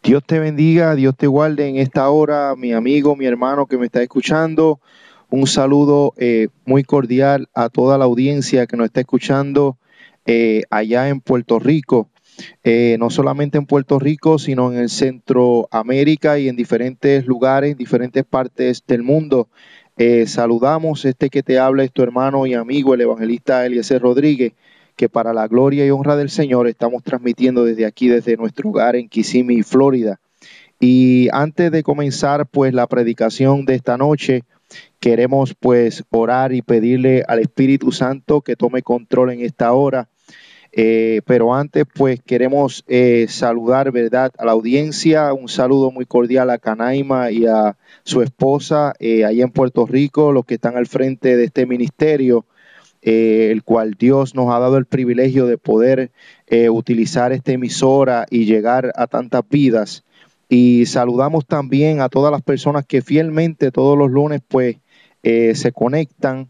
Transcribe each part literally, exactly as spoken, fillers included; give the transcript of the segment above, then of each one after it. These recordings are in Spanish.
Dios te bendiga, Dios te guarde en esta hora, mi amigo, mi hermano que me está escuchando. Un saludo eh, muy cordial a toda la audiencia que nos está escuchando eh, allá en Puerto Rico. Eh, no solamente en Puerto Rico, sino en el Centroamérica y en diferentes lugares, diferentes partes del mundo. Eh, saludamos, este que te habla es tu hermano y amigo, el evangelista Eliezer Rodríguez, que para la gloria y honra del Señor estamos transmitiendo desde aquí, desde nuestro hogar en Kissimmee, Florida. Y antes de comenzar pues la predicación de esta noche, queremos pues orar y pedirle al Espíritu Santo que tome control en esta hora. Eh, pero antes pues queremos eh, saludar, ¿verdad?, a la audiencia. Un saludo muy cordial a Canaima y a su esposa eh, allá en Puerto Rico, los que están al frente de este ministerio. Eh, el cual Dios nos ha dado el privilegio de poder eh, utilizar esta emisora y llegar a tantas vidas. Y saludamos también a todas las personas que fielmente todos los lunes pues eh, se conectan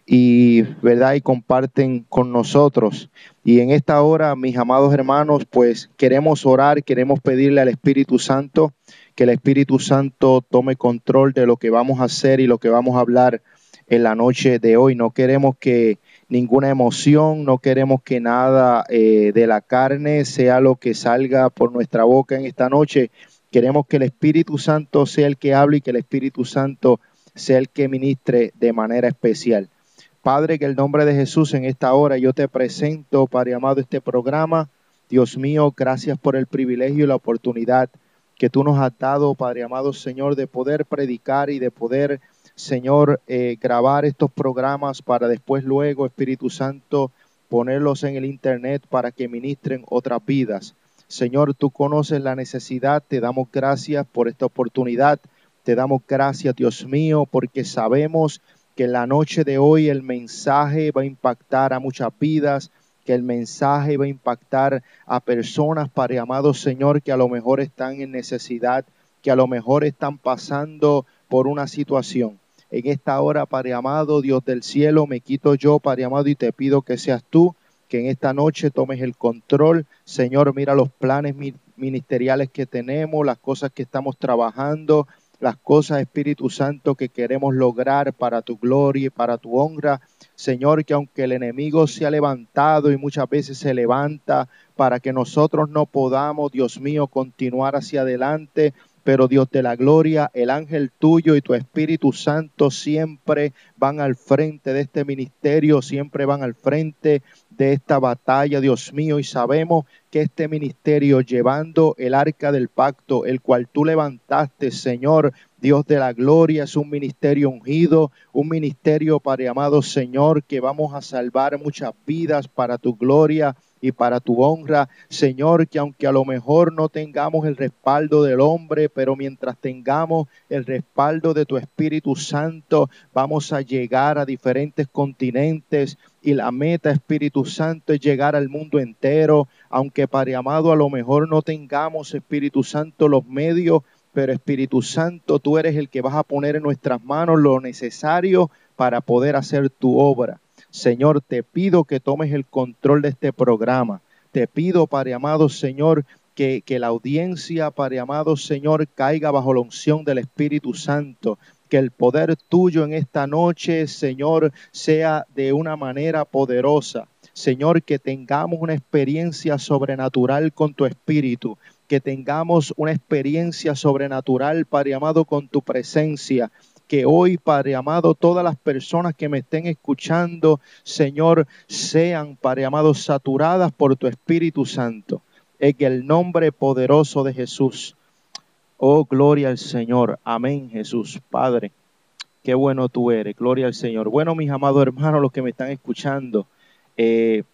y, ¿verdad?, y comparten con nosotros. Y en esta hora, mis amados hermanos, pues queremos orar, queremos pedirle al Espíritu Santo que el Espíritu Santo tome control de lo que vamos a hacer y lo que vamos a hablar en la noche de hoy. No queremos que ninguna emoción, no queremos que nada eh, de la carne sea lo que salga por nuestra boca en esta noche. Queremos que el Espíritu Santo sea el que hable y que el Espíritu Santo sea el que ministre de manera especial. Padre, que el nombre de Jesús en esta hora yo te presento, Padre amado, este programa. Dios mío, gracias por el privilegio y la oportunidad que tú nos has dado, Padre amado Señor, de poder predicar y de poder, Señor, eh, grabar estos programas para después luego, Espíritu Santo, ponerlos en el internet para que ministren otras vidas. Señor, tú conoces la necesidad, te damos gracias por esta oportunidad, te damos gracias, Dios mío, porque sabemos que en la noche de hoy el mensaje va a impactar a muchas vidas, que el mensaje va a impactar a personas, Padre amado Señor, que a lo mejor están en necesidad, que a lo mejor están pasando por una situación. En esta hora, Padre amado, Dios del cielo, me quito yo, Padre amado, y te pido que seas tú, que en esta noche tomes el control. Señor, mira los planes ministeriales que tenemos, las cosas que estamos trabajando, las cosas, Espíritu Santo, que queremos lograr para tu gloria y para tu honra. Señor, que aunque el enemigo se ha levantado y muchas veces se levanta para que nosotros no podamos, Dios mío, continuar hacia adelante, pero Dios de la gloria, el ángel tuyo y tu Espíritu Santo siempre van al frente de este ministerio, siempre van al frente de esta batalla, Dios mío, y sabemos que este ministerio, llevando el arca del pacto, el cual tú levantaste, Señor, Dios de la gloria, es un ministerio ungido, un ministerio, Padre amado Señor, que vamos a salvar muchas vidas para tu gloria y para tu honra. Señor, que aunque a lo mejor no tengamos el respaldo del hombre, pero mientras tengamos el respaldo de tu Espíritu Santo, vamos a llegar a diferentes continentes y la meta, Espíritu Santo, es llegar al mundo entero. Aunque, Padre amado, a lo mejor no tengamos, Espíritu Santo, los medios, pero Espíritu Santo, tú eres el que vas a poner en nuestras manos lo necesario para poder hacer tu obra. Señor, te pido que tomes el control de este programa. Te pido, Padre amado, Señor, que, que la audiencia, Padre amado, Señor, caiga bajo la unción del Espíritu Santo. Que el poder tuyo en esta noche, Señor, sea de una manera poderosa. Señor, que tengamos una experiencia sobrenatural con tu Espíritu. Que tengamos una experiencia sobrenatural, Padre amado, con tu presencia. Que hoy, Padre amado, todas las personas que me estén escuchando, Señor, sean, Padre amado, saturadas por tu Espíritu Santo. En el nombre poderoso de Jesús. Oh, gloria al Señor. Amén, Jesús. Padre, qué bueno tú eres. Gloria al Señor. Bueno, mis amados hermanos, los que me están escuchando, eh,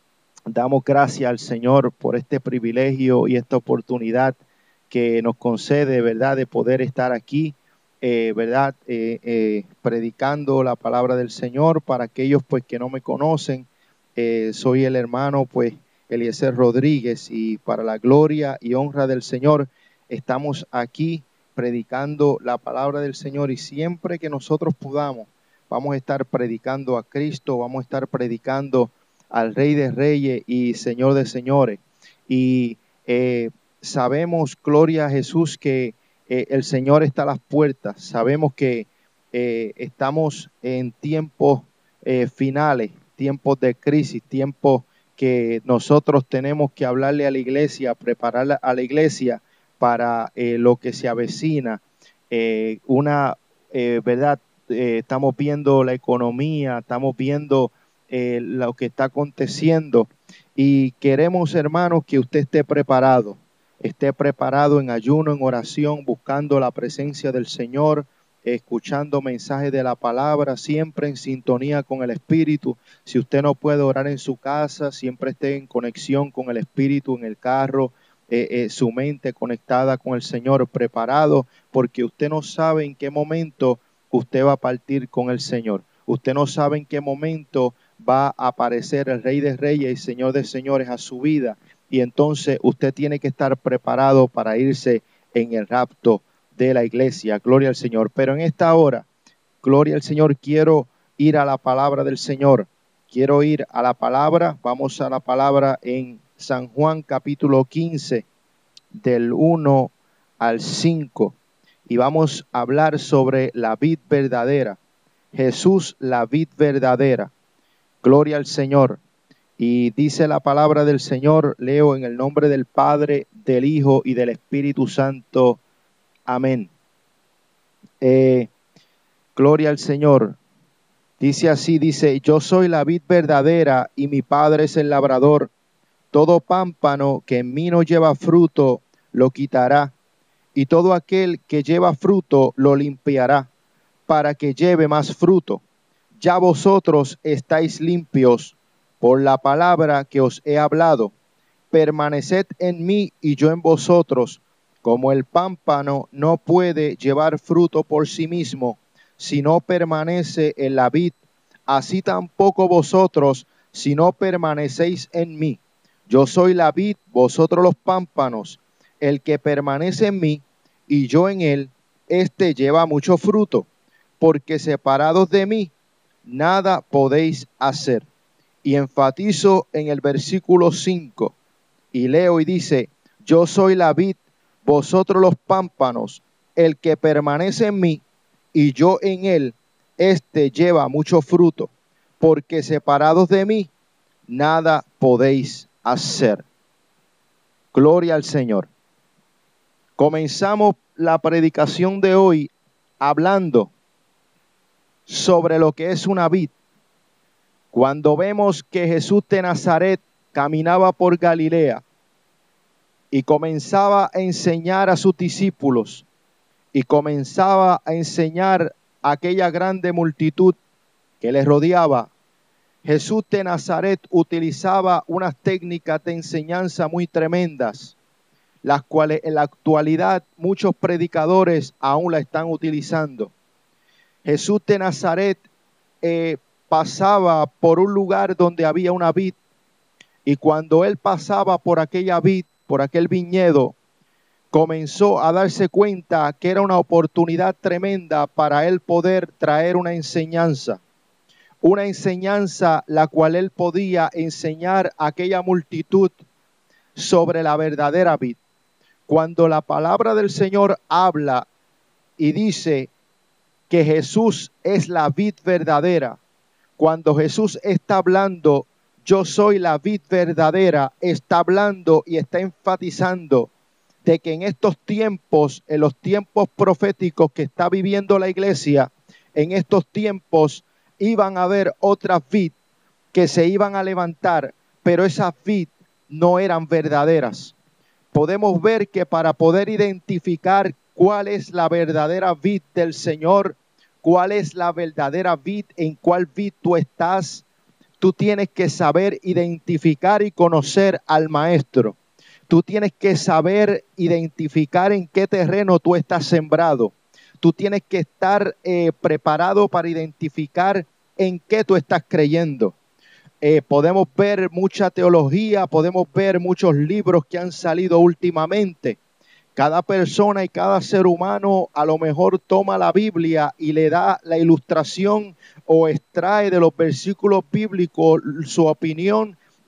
damos gracias al Señor por este privilegio y esta oportunidad que nos concede, ¿verdad?, de poder estar aquí. Eh, verdad, eh, eh, predicando la palabra del Señor. Para aquellos pues que no me conocen, eh, soy el hermano pues Eliezer Rodríguez, y para la gloria y honra del Señor estamos aquí predicando la palabra del Señor, y siempre que nosotros podamos vamos a estar predicando a Cristo, vamos a estar predicando al Rey de Reyes y Señor de Señores. Y eh, sabemos, gloria a Jesús, que eh, el Señor está a las puertas. Sabemos que eh, estamos en tiempos eh, finales, tiempos de crisis, tiempos que nosotros tenemos que hablarle a la iglesia, prepararla a la iglesia para eh, lo que se avecina. Eh, una, eh, ¿verdad? Eh, estamos viendo la economía, estamos viendo eh, lo que está aconteciendo y queremos, hermanos, que usted esté preparado, esté preparado en ayuno, en oración, buscando la presencia del Señor, escuchando mensajes de la palabra, siempre en sintonía con el Espíritu. Si usted no puede orar en su casa, siempre esté en conexión con el Espíritu en el carro, eh, eh, su mente conectada con el Señor, preparado, porque usted no sabe en qué momento usted va a partir con el Señor. Usted no sabe en qué momento va a aparecer el Rey de Reyes y Señor de Señores a su vida. Y entonces usted tiene que estar preparado para irse en el rapto de la iglesia. Gloria al Señor. Pero en esta hora, gloria al Señor, quiero ir a la palabra del Señor. Quiero ir a la palabra. Vamos a la palabra en San Juan capítulo quince, del uno al cinco. Y vamos a hablar sobre la vid verdadera. Jesús, la vid verdadera. Gloria al Señor. Y dice la palabra del Señor, leo en el nombre del Padre, del Hijo y del Espíritu Santo. Amén. Eh, gloria al Señor. Dice así, dice, yo soy la vid verdadera y mi Padre es el labrador. Todo pámpano que en mí no lleva fruto, lo quitará. Y todo aquel que lleva fruto, lo limpiará, para que lleve más fruto. Ya vosotros estáis limpios por la palabra que os he hablado. Permaneced en mí y yo en vosotros, como el pámpano no puede llevar fruto por sí mismo, si no permanece en la vid, así tampoco vosotros, si no permanecéis en mí. Yo soy la vid, vosotros los pámpanos. El que permanece en mí y yo en él, éste lleva mucho fruto, porque separados de mí, nada podéis hacer. Y enfatizo en el versículo cinco y leo y dice, yo soy la vid, vosotros los pámpanos, el que permanece en mí y yo en él, éste lleva mucho fruto, porque separados de mí, nada podéis hacer. Gloria al Señor. Comenzamos la predicación de hoy hablando sobre lo que es una vid. Cuando vemos que Jesús de Nazaret caminaba por Galilea y comenzaba a enseñar a sus discípulos y comenzaba a enseñar a aquella grande multitud que le rodeaba, Jesús de Nazaret utilizaba unas técnicas de enseñanza muy tremendas, las cuales en la actualidad muchos predicadores aún la están utilizando. Jesús de Nazaret eh, pasaba por un lugar donde había una vid, y cuando él pasaba por aquella vid, por aquel viñedo, comenzó a darse cuenta que era una oportunidad tremenda para él poder traer una enseñanza, una enseñanza la cual él podía enseñar a aquella multitud sobre la verdadera vid. Cuando la palabra del Señor habla y dice que Jesús es la vid verdadera, cuando Jesús está hablando, yo soy la vid verdadera, está hablando y está enfatizando de que en estos tiempos, en los tiempos proféticos que está viviendo la iglesia, en estos tiempos iban a haber otras vid que se iban a levantar, pero esas vid no eran verdaderas. Podemos ver que para poder identificar cuál es la verdadera vid del Señor, cuál es la verdadera vid, en cuál vid tú estás, tú tienes que saber identificar y conocer al maestro. Tú tienes que saber identificar en qué terreno tú estás sembrado. Tú tienes que estar eh, preparado para identificar en qué tú estás creyendo. Eh, podemos ver mucha teología, podemos ver muchos libros que han salido últimamente. Cada persona y cada ser humano a lo mejor toma la Biblia y le da la ilustración o extrae de los versículos bíblicos su opinión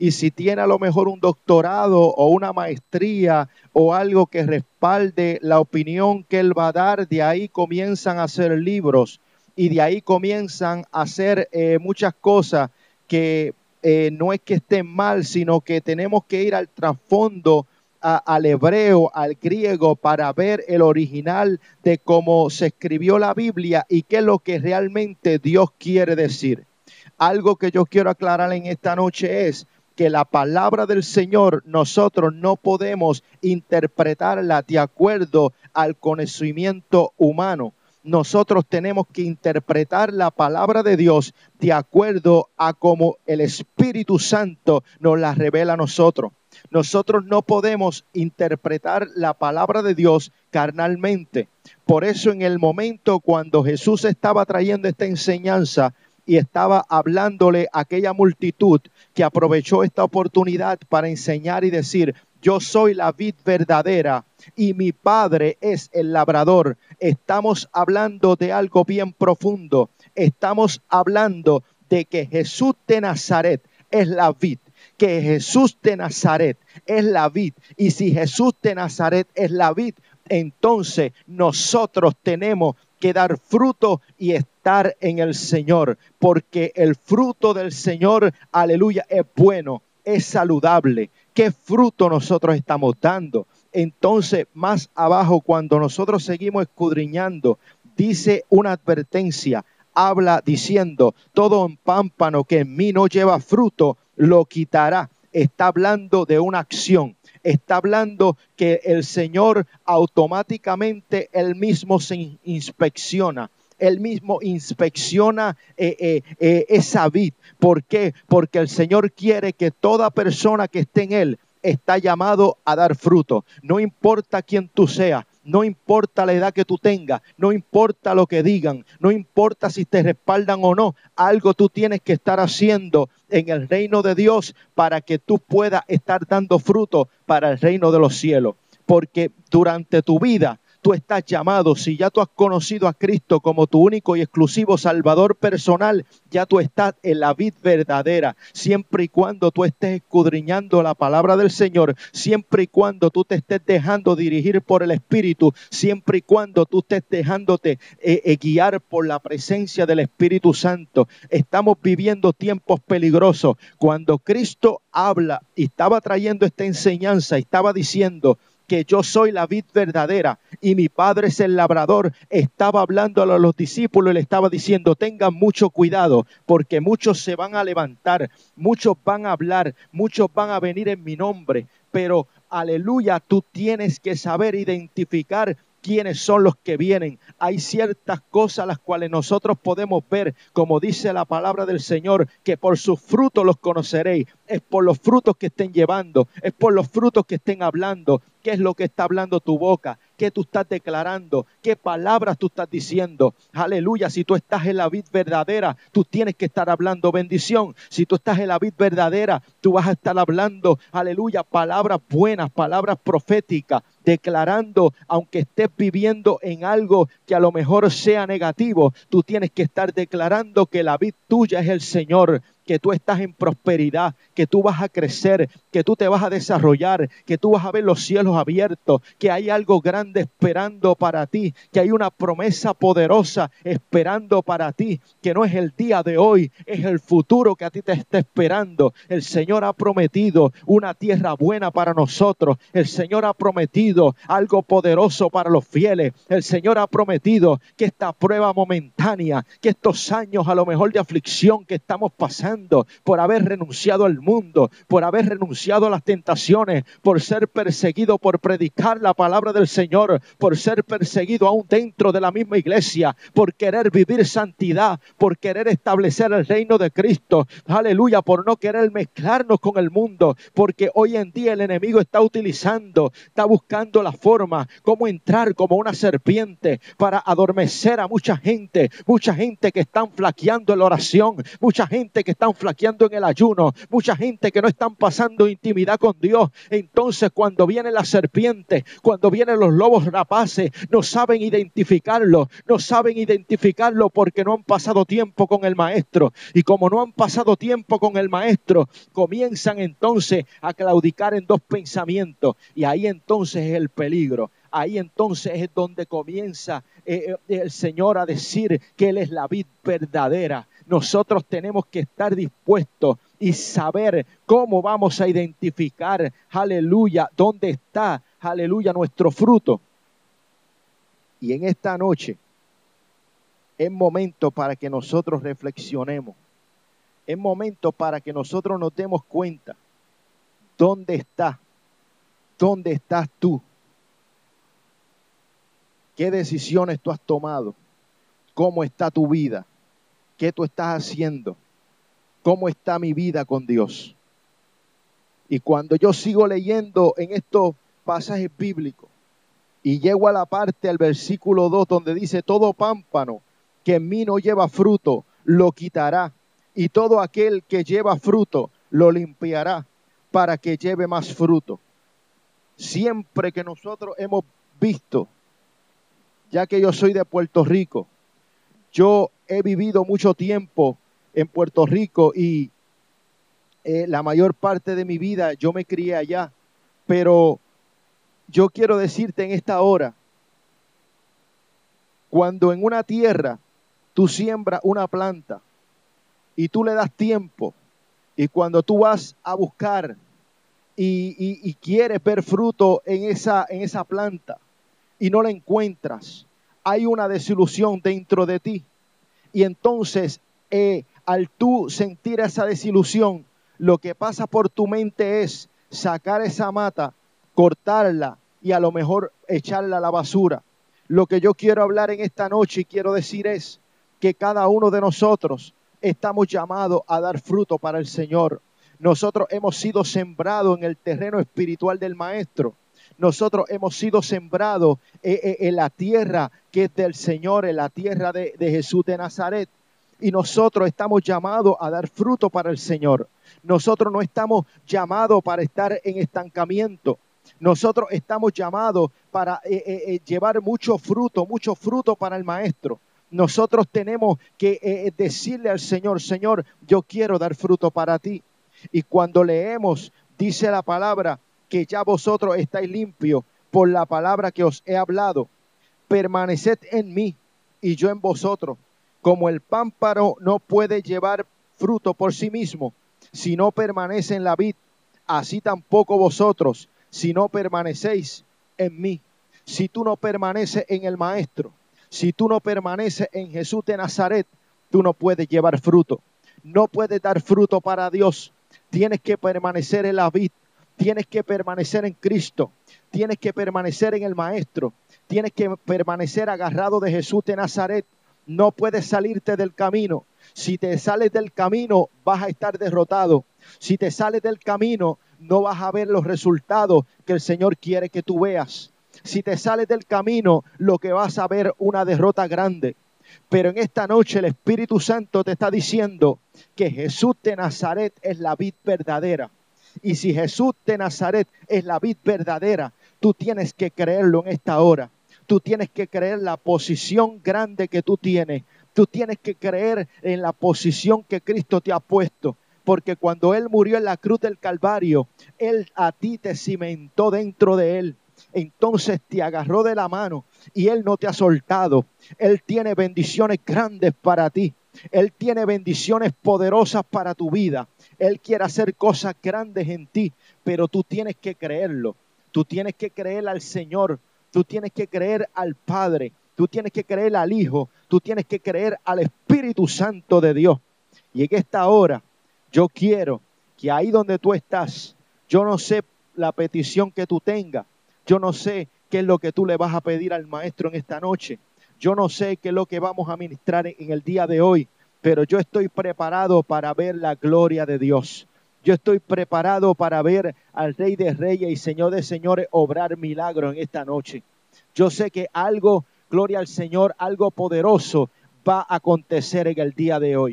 y si tiene a lo mejor un doctorado o una maestría o algo que respalde la opinión que él va a dar, de ahí comienzan a hacer libros y de ahí comienzan a hacer eh, muchas cosas que eh, no es que estén mal, sino que tenemos que ir al trasfondo, a, al hebreo, al griego, para ver el original de cómo se escribió la Biblia y qué es lo que realmente Dios quiere decir. Algo que yo quiero aclarar en esta noche es que la palabra del Señor nosotros no podemos interpretarla de acuerdo al conocimiento humano. Nosotros tenemos que interpretar la palabra de Dios de acuerdo a cómo el Espíritu Santo nos la revela a nosotros. Nosotros no podemos interpretar la palabra de Dios carnalmente. Por eso en el momento cuando Jesús estaba trayendo esta enseñanza y estaba hablándole a aquella multitud que aprovechó esta oportunidad para enseñar y decir: yo soy la vid verdadera y mi Padre es el labrador. Estamos hablando de algo bien profundo. Estamos hablando de que Jesús de Nazaret es la vid, que Jesús de Nazaret es la vid. Y si Jesús de Nazaret es la vid, entonces nosotros tenemos que dar fruto y estar en el Señor, porque el fruto del Señor, aleluya, es bueno, es saludable. ¿Qué fruto nosotros estamos dando? Entonces, más abajo, cuando nosotros seguimos escudriñando, dice una advertencia, habla diciendo: todo pámpano que en mí no lleva fruto, lo quitará. Está hablando de una acción. Está hablando que el Señor automáticamente él mismo se inspecciona. Él mismo inspecciona eh, eh, eh, esa vid. ¿Por qué? Porque el Señor quiere que toda persona que esté en él está llamado a dar fruto. No importa quién tú seas. No importa la edad que tú tengas, no importa lo que digan, no importa si te respaldan o no, algo tú tienes que estar haciendo en el reino de Dios para que tú puedas estar dando fruto para el reino de los cielos. Porque durante tu vida tú estás llamado, si ya tú has conocido a Cristo como tu único y exclusivo Salvador personal, ya tú estás en la vid verdadera, siempre y cuando tú estés escudriñando la palabra del Señor, siempre y cuando tú te estés dejando dirigir por el Espíritu, siempre y cuando tú estés dejándote eh, eh, guiar por la presencia del Espíritu Santo. Estamos viviendo tiempos peligrosos. Cuando Cristo habla y estaba trayendo esta enseñanza, estaba diciendo que yo soy la vid verdadera y mi Padre es el labrador, estaba hablando a los discípulos y le estaba diciendo: tengan mucho cuidado, porque muchos se van a levantar, muchos van a hablar, muchos van a venir en mi nombre, pero aleluya, tú tienes que saber identificar quiénes son los que vienen. Hay ciertas cosas las cuales nosotros podemos ver, como dice la palabra del Señor, que por sus frutos los conoceréis. Es por los frutos que estén llevando, es por los frutos que estén hablando. ¿Qué es lo que está hablando tu boca? ¿Qué tú estás declarando? ¿Qué palabras tú estás diciendo? Aleluya, si tú estás en la vid verdadera, tú tienes que estar hablando bendición. Si tú estás en la vid verdadera, tú vas a estar hablando, aleluya, palabras buenas, palabras proféticas, declarando, aunque estés viviendo en algo que a lo mejor sea negativo, tú tienes que estar declarando que la vid tuya es el Señor, que tú estás en prosperidad, que tú vas a crecer, que tú te vas a desarrollar, que tú vas a ver los cielos abiertos, que hay algo grande esperando para ti, que hay una promesa poderosa esperando para ti, que no es el día de hoy, es el futuro que a ti te está esperando. El Señor ha prometido una tierra buena para nosotros. El Señor ha prometido algo poderoso para los fieles. El Señor ha prometido que esta prueba momentánea, que estos años a lo mejor de aflicción que estamos pasando, por haber renunciado al mundo, por haber renunciado a las tentaciones, por ser perseguido por predicar la palabra del Señor, por ser perseguido aún dentro de la misma iglesia, por querer vivir santidad, por querer establecer el reino de Cristo, aleluya, por no querer mezclarnos con el mundo, porque hoy en día el enemigo está utilizando, está buscando la forma, cómo entrar como una serpiente para adormecer a mucha gente, mucha gente que están flaqueando en la oración, mucha gente que están flaqueando en el ayuno, mucha gente que no están pasando intimidad con Dios. Entonces cuando viene la serpiente, cuando vienen los lobos rapaces, no saben identificarlo, no saben identificarlo porque no han pasado tiempo con el maestro. Y como no han pasado tiempo con el maestro, comienzan entonces a claudicar en dos pensamientos. Y ahí entonces es el peligro. Ahí entonces es donde comienza eh, el Señor a decir que Él es la vid verdadera. Nosotros tenemos que estar dispuestos y saber cómo vamos a identificar, aleluya, dónde está, aleluya, nuestro fruto. Y en esta noche es momento para que nosotros reflexionemos. Es momento para que nosotros nos demos cuenta dónde está, dónde estás tú. ¿Qué decisiones tú has tomado? ¿Cómo está tu vida? ¿Qué tú estás haciendo? ¿Cómo está mi vida con Dios? Y cuando yo sigo leyendo en estos pasajes bíblicos y llego a la parte, al versículo dos, donde dice: todo pámpano que en mí no lleva fruto, lo quitará, y todo aquel que lleva fruto, lo limpiará, para que lleve más fruto. Siempre que nosotros hemos visto, ya que yo soy de Puerto Rico, yo he vivido mucho tiempo en Puerto Rico y eh, la mayor parte de mi vida yo me crié allá. Pero yo quiero decirte en esta hora, cuando en una tierra tú siembras una planta y tú le das tiempo, y cuando tú vas a buscar y, y, y quieres ver fruto en esa, en esa planta, y no la encuentras, hay una desilusión dentro de ti. Y entonces, eh, al tú sentir esa desilusión, lo que pasa por tu mente es sacar esa mata, cortarla y a lo mejor echarla a la basura. Lo que yo quiero hablar en esta noche y quiero decir es que cada uno de nosotros estamos llamados a dar fruto para el Señor. Nosotros hemos sido sembrados en el terreno espiritual del Maestro. Nosotros hemos sido sembrados en la tierra que es del Señor, en la tierra de, de Jesús de Nazaret. Y nosotros estamos llamados a dar fruto para el Señor. Nosotros no estamos llamados para estar en estancamiento. Nosotros estamos llamados para eh, eh, llevar mucho fruto, mucho fruto para el Maestro. Nosotros tenemos que eh, decirle al Señor: Señor, yo quiero dar fruto para ti. Y cuando leemos, dice la palabra, que ya vosotros estáis limpios por la palabra que os he hablado. Permaneced en mí y yo en vosotros. Como el pámpano no puede llevar fruto por sí mismo, si no permanece en la vid, así tampoco vosotros, si no permanecéis en mí. Si tú no permaneces en el Maestro, si tú no permaneces en Jesús de Nazaret, tú no puedes llevar fruto. No puedes dar fruto para Dios. Tienes que permanecer en la vid. Tienes que permanecer en Cristo. Tienes que permanecer en el Maestro. Tienes que permanecer agarrado de Jesús de Nazaret. No puedes salirte del camino. Si te sales del camino, vas a estar derrotado. Si te sales del camino, no vas a ver los resultados que el Señor quiere que tú veas. Si te sales del camino, lo que vas a ver una derrota grande. Pero en esta noche el Espíritu Santo te está diciendo que Jesús de Nazaret es la vid verdadera. Y si Jesús de Nazaret es la vid verdadera, tú tienes que creerlo en esta hora. Tú tienes que creer la posición grande que tú tienes. Tú tienes que creer en la posición que Cristo te ha puesto. Porque cuando Él murió en la cruz del Calvario, Él a ti te cimentó dentro de Él. Entonces te agarró de la mano y Él no te ha soltado. Él tiene bendiciones grandes para ti. Él tiene bendiciones poderosas para tu vida. Él quiere hacer cosas grandes en ti, pero tú tienes que creerlo. Tú tienes que creer al Señor. Tú tienes que creer al Padre. Tú tienes que creer al Hijo. Tú tienes que creer al Espíritu Santo de Dios. Y en esta hora, yo quiero que ahí donde tú estás, yo no sé la petición que tú tengas. Yo no sé qué es lo que tú le vas a pedir al Maestro en esta noche. Yo no sé qué es lo que vamos a ministrar en el día de hoy, pero yo estoy preparado para ver la gloria de Dios. Yo estoy preparado para ver al Rey de Reyes y Señor de Señores obrar milagros en esta noche. Yo sé que algo, gloria al Señor, algo poderoso va a acontecer en el día de hoy.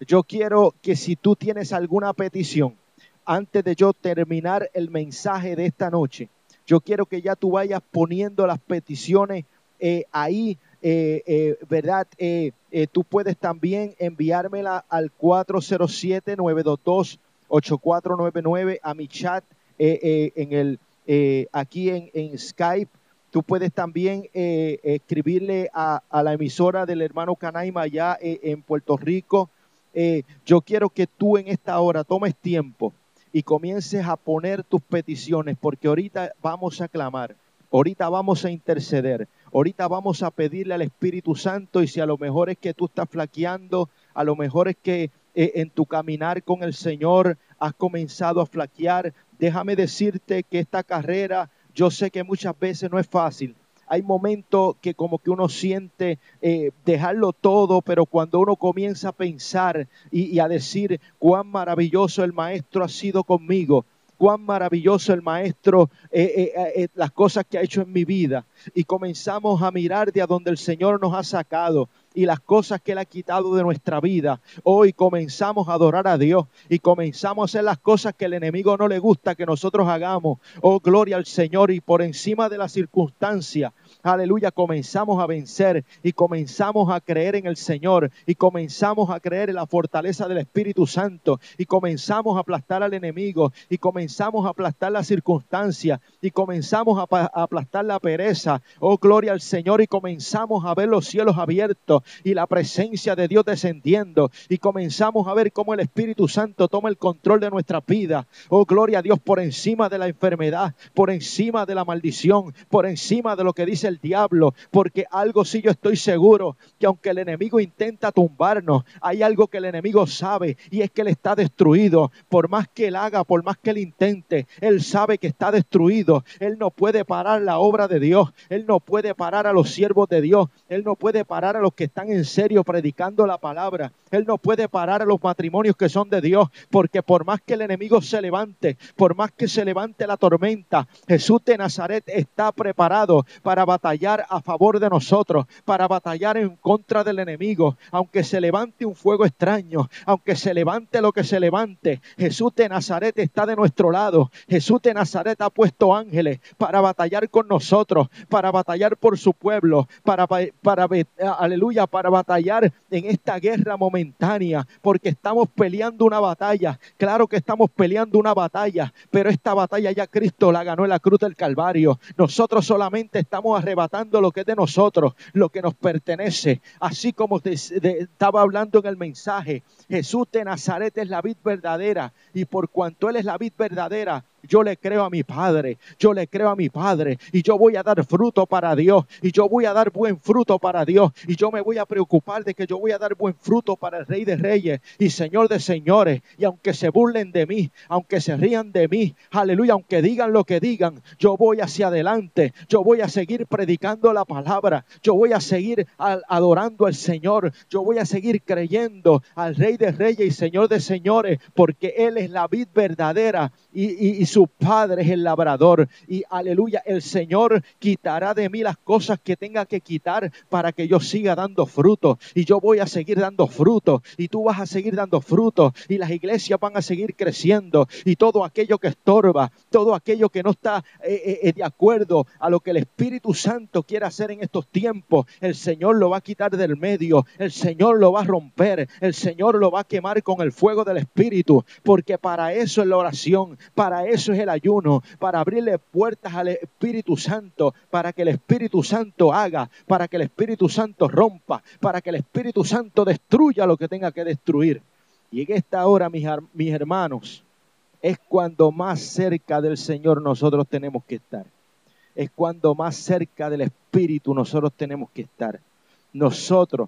Yo quiero que si tú tienes alguna petición, antes de yo terminar el mensaje de esta noche, yo quiero que ya tú vayas poniendo las peticiones eh, ahí, eh, eh, ¿verdad? Eh, eh, tú puedes también enviármela al cuatro cero siete, nueve dos dos, ocho cuatro nueve nueve a mi chat eh, eh, en el, eh, aquí en, en Skype. Tú puedes también eh, escribirle a, a la emisora del hermano Canaima allá eh, en Puerto Rico. Eh, yo quiero que tú en esta hora tomes tiempo y comiences a poner tus peticiones, porque ahorita vamos a clamar, ahorita vamos a interceder, ahorita vamos a pedirle al Espíritu Santo, y si a lo mejor es que tú estás flaqueando, a lo mejor es que eh, en tu caminar con el Señor has comenzado a flaquear, déjame decirte que esta carrera, yo sé que muchas veces no es fácil. Hay momentos que como que uno siente eh, dejarlo todo, pero cuando uno comienza a pensar y, y a decir cuán maravilloso el Maestro ha sido conmigo, cuán maravilloso el Maestro, eh, eh, eh, las cosas que ha hecho en mi vida, y comenzamos a mirar de a donde el Señor nos ha sacado y las cosas que Él ha quitado de nuestra vida, hoy comenzamos a adorar a Dios y comenzamos a hacer las cosas que el enemigo no le gusta que nosotros hagamos. Oh, gloria al Señor, y por encima de las circunstancias, aleluya, comenzamos a vencer y comenzamos a creer en el Señor y comenzamos a creer en la fortaleza del Espíritu Santo y comenzamos a aplastar al enemigo y comenzamos a aplastar las circunstancias y comenzamos a, a aplastar la pereza. Oh, gloria al Señor, y comenzamos a ver los cielos abiertos y la presencia de Dios descendiendo y comenzamos a ver cómo el Espíritu Santo toma el control de nuestra vida. Oh, gloria a Dios, por encima de la enfermedad, por encima de la maldición, por encima de lo que dice el diablo, porque algo sí yo estoy seguro, que aunque el enemigo intenta tumbarnos, hay algo que el enemigo sabe, y es que él está destruido. Por más que él haga, por más que él intente, él sabe que está destruido. Él no puede parar la obra de Dios, él no puede parar a los siervos de Dios, él no puede parar a los que están en serio predicando la palabra, él no puede parar a los matrimonios que son de Dios, porque por más que el enemigo se levante, por más que se levante la tormenta, Jesús de Nazaret está preparado para batallar a favor de nosotros, para batallar en contra del enemigo. Aunque se levante un fuego extraño, aunque se levante lo que se levante, Jesús de Nazaret está de nuestro lado. Jesús de Nazaret ha puesto ángeles para batallar con nosotros, para batallar por su pueblo, para, para, para aleluya, para batallar en esta guerra momentánea, porque estamos peleando una batalla. Claro que estamos peleando una batalla, pero esta batalla ya Cristo la ganó en la cruz del Calvario. Nosotros solamente estamos arrebatando lo que es de nosotros, lo que nos pertenece. Así como de, de, estaba hablando en el mensaje, Jesús de Nazaret es la vid verdadera, y por cuanto Él es la vid verdadera, yo le creo a mi Padre, yo le creo a mi Padre, y yo voy a dar fruto para Dios, y yo voy a dar buen fruto para Dios, y yo me voy a preocupar de que yo voy a dar buen fruto para el Rey de Reyes y Señor de Señores. Y aunque se burlen de mí, aunque se rían de mí, aleluya, aunque digan lo que digan, yo voy hacia adelante, yo voy a seguir predicando la palabra, yo voy a seguir adorando al Señor, yo voy a seguir creyendo al Rey de Reyes y Señor de Señores, porque Él es la vid verdadera y, y, y su Padre es el labrador. Y aleluya, el Señor quitará de mí las cosas que tenga que quitar para que yo siga dando fruto, y yo voy a seguir dando fruto, y tú vas a seguir dando fruto, y las iglesias van a seguir creciendo, y todo aquello que estorba, todo aquello que no está eh, eh, de acuerdo a lo que el Espíritu Santo quiere hacer en estos tiempos, el Señor lo va a quitar del medio, el Señor lo va a romper, el Señor lo va a quemar con el fuego del Espíritu, porque para eso es la oración, para eso es el ayuno, para abrirle puertas al Espíritu Santo, para que el Espíritu Santo haga, para que el Espíritu Santo rompa, para que el Espíritu Santo destruya lo que tenga que destruir. Y en esta hora, mis, mis hermanos, es cuando más cerca del Señor nosotros tenemos que estar. Es cuando más cerca del Espíritu nosotros tenemos que estar. Nosotros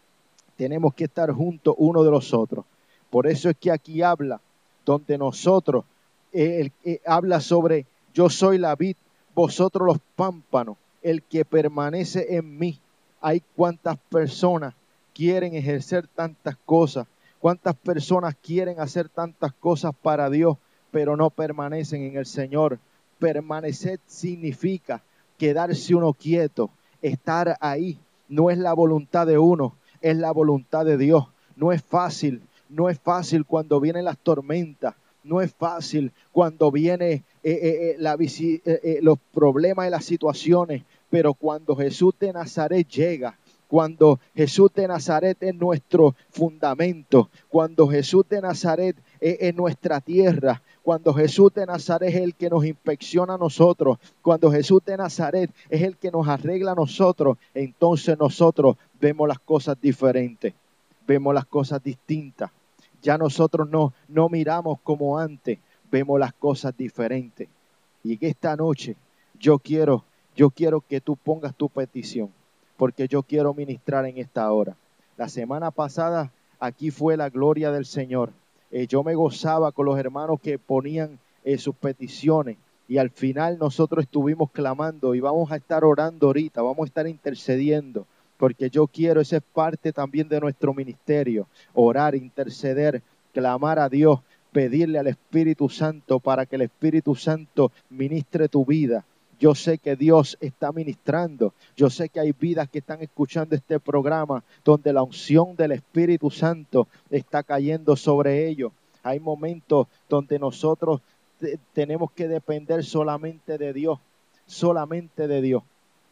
tenemos que estar juntos uno de los otros. Por eso es que aquí habla, donde nosotros, eh, eh, habla sobre yo soy la vid, vosotros los pámpanos, el que permanece en mí. Hay cuántas personas quieren ejercer tantas cosas, cuántas personas quieren hacer tantas cosas para Dios, pero no permanecen en el Señor. Permanecer significa quedarse uno quieto, estar ahí. No es la voluntad de uno, es la voluntad de Dios. No es fácil, No es fácil cuando vienen las tormentas. No es fácil cuando vienen eh, eh, eh, la, eh, eh, los problemas y las situaciones. Pero cuando Jesús de Nazaret llega, cuando Jesús de Nazaret es nuestro fundamento, cuando Jesús de Nazaret es, es nuestra tierra, cuando Jesús de Nazaret es el que nos inspecciona a nosotros, cuando Jesús de Nazaret es el que nos arregla a nosotros, entonces nosotros vemos las cosas diferentes, vemos las cosas distintas. Ya nosotros no, no miramos como antes, vemos las cosas diferentes. Y que esta noche yo quiero, yo quiero que tú pongas tu petición, porque yo quiero ministrar en esta hora. La semana pasada aquí fue la gloria del Señor. Eh, yo me gozaba con los hermanos que ponían eh, sus peticiones y al final nosotros estuvimos clamando y vamos a estar orando ahorita, vamos a estar intercediendo. Porque yo quiero, esa es parte también de nuestro ministerio, orar, interceder, clamar a Dios, pedirle al Espíritu Santo para que el Espíritu Santo ministre tu vida. Yo sé que Dios está ministrando, yo sé que hay vidas que están escuchando este programa donde la unción del Espíritu Santo está cayendo sobre ellos. Hay momentos donde nosotros te- tenemos que depender solamente de Dios, solamente de Dios.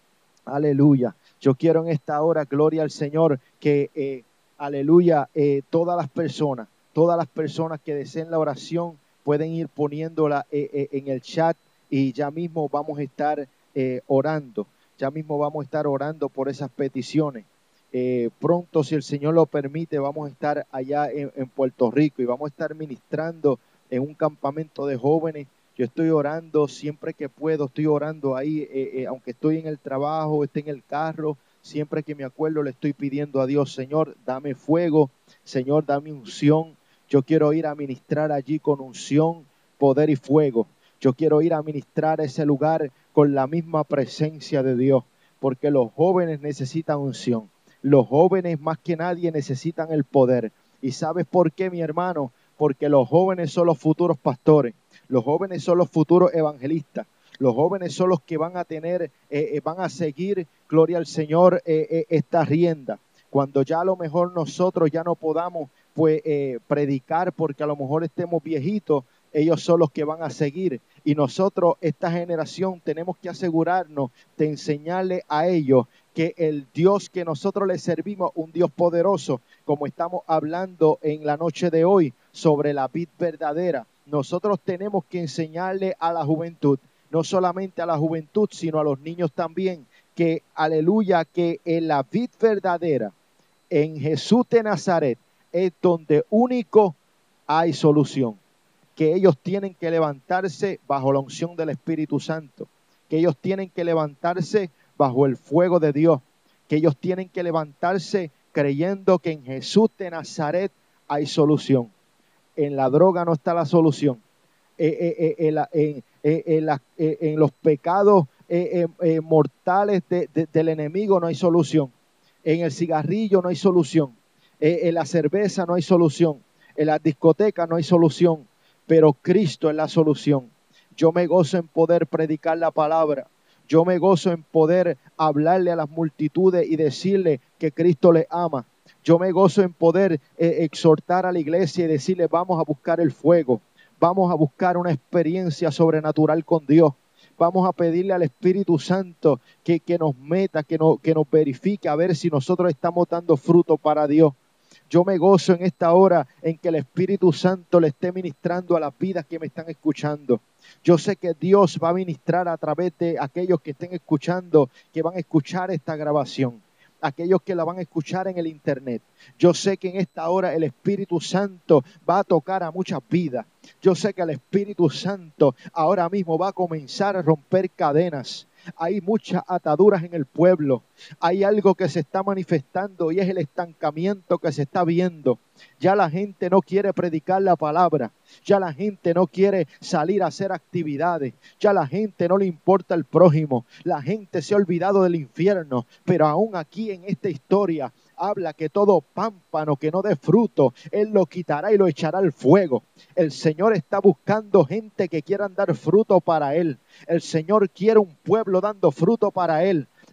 Aleluya. Yo quiero en esta hora, gloria al Señor, que, eh, aleluya, eh, todas las personas, todas las personas que deseen la oración pueden ir poniéndola eh, eh, en el chat y ya mismo vamos a estar eh, orando. Ya mismo vamos a estar orando por esas peticiones. Eh, pronto, si el Señor lo permite, vamos a estar allá en, en Puerto Rico y vamos a estar ministrando en un campamento de jóvenes. Yo estoy orando siempre que puedo, estoy orando ahí, eh, eh, aunque estoy en el trabajo, esté en el carro, siempre que me acuerdo le estoy pidiendo a Dios, Señor, dame fuego, Señor, dame unción. Yo quiero ir a ministrar allí con unción, poder y fuego. Yo quiero ir a ministrar a ese lugar con la misma presencia de Dios, porque los jóvenes necesitan unción. Los jóvenes más que nadie necesitan el poder. ¿Y sabes por qué, mi hermano? Porque los jóvenes son los futuros pastores. Los jóvenes son los futuros evangelistas. Los jóvenes son los que van a tener, eh, eh, van a seguir, gloria al Señor, eh, eh, esta rienda. Cuando ya a lo mejor nosotros ya no podamos pues, eh, predicar porque a lo mejor estemos viejitos, ellos son los que van a seguir. Y nosotros, esta generación, tenemos que asegurarnos de enseñarle a ellos que el Dios que nosotros les servimos, un Dios poderoso, como estamos hablando en la noche de hoy sobre la vid verdadera. Nosotros tenemos que enseñarle a la juventud, no solamente a la juventud, sino a los niños también, que aleluya, que en la vid verdadera, en Jesús de Nazaret, es donde único hay solución. Que ellos tienen que levantarse bajo la unción del Espíritu Santo, que ellos tienen que levantarse bajo el fuego de Dios, que ellos tienen que levantarse creyendo que en Jesús de Nazaret hay solución. En la droga no está la solución. Eh, eh, eh, en, la, en, eh, en, la, eh, en los pecados eh, eh, eh, mortales de, de, del enemigo no hay solución. En el cigarrillo no hay solución. Eh, en la cerveza no hay solución. En la discoteca no hay solución. Pero Cristo es la solución. Yo me gozo en poder predicar la palabra. Yo me gozo en poder hablarle a las multitudes y decirle que Cristo les ama. Yo me gozo en poder eh, exhortar a la iglesia y decirle vamos a buscar el fuego. Vamos a buscar una experiencia sobrenatural con Dios. Vamos a pedirle al Espíritu Santo que, que nos meta, que, no, que nos verifique a ver si nosotros estamos dando fruto para Dios. Yo me gozo en esta hora en que el Espíritu Santo le esté ministrando a las vidas que me están escuchando. Yo sé que Dios va a ministrar a través de aquellos que estén escuchando, que van a escuchar esta grabación, aquellos que la van a escuchar en el internet. Yo sé que en esta hora el Espíritu Santo va a tocar a muchas vidas. Yo sé que el Espíritu Santo ahora mismo va a comenzar a romper cadenas. Hay muchas ataduras en el pueblo. Hay algo que se está manifestando y es el estancamiento que se está viendo. Ya la gente no quiere predicar la palabra. Ya la gente no quiere salir a hacer actividades. Ya la gente no le importa el prójimo. La gente se ha olvidado del infierno. Pero aún aquí en esta historia habla que todo pámpano que no dé fruto, Él lo quitará y lo echará al fuego. El Señor está buscando gente que quieran dar fruto para Él. El Señor quiere un pueblo dando fruto para Él.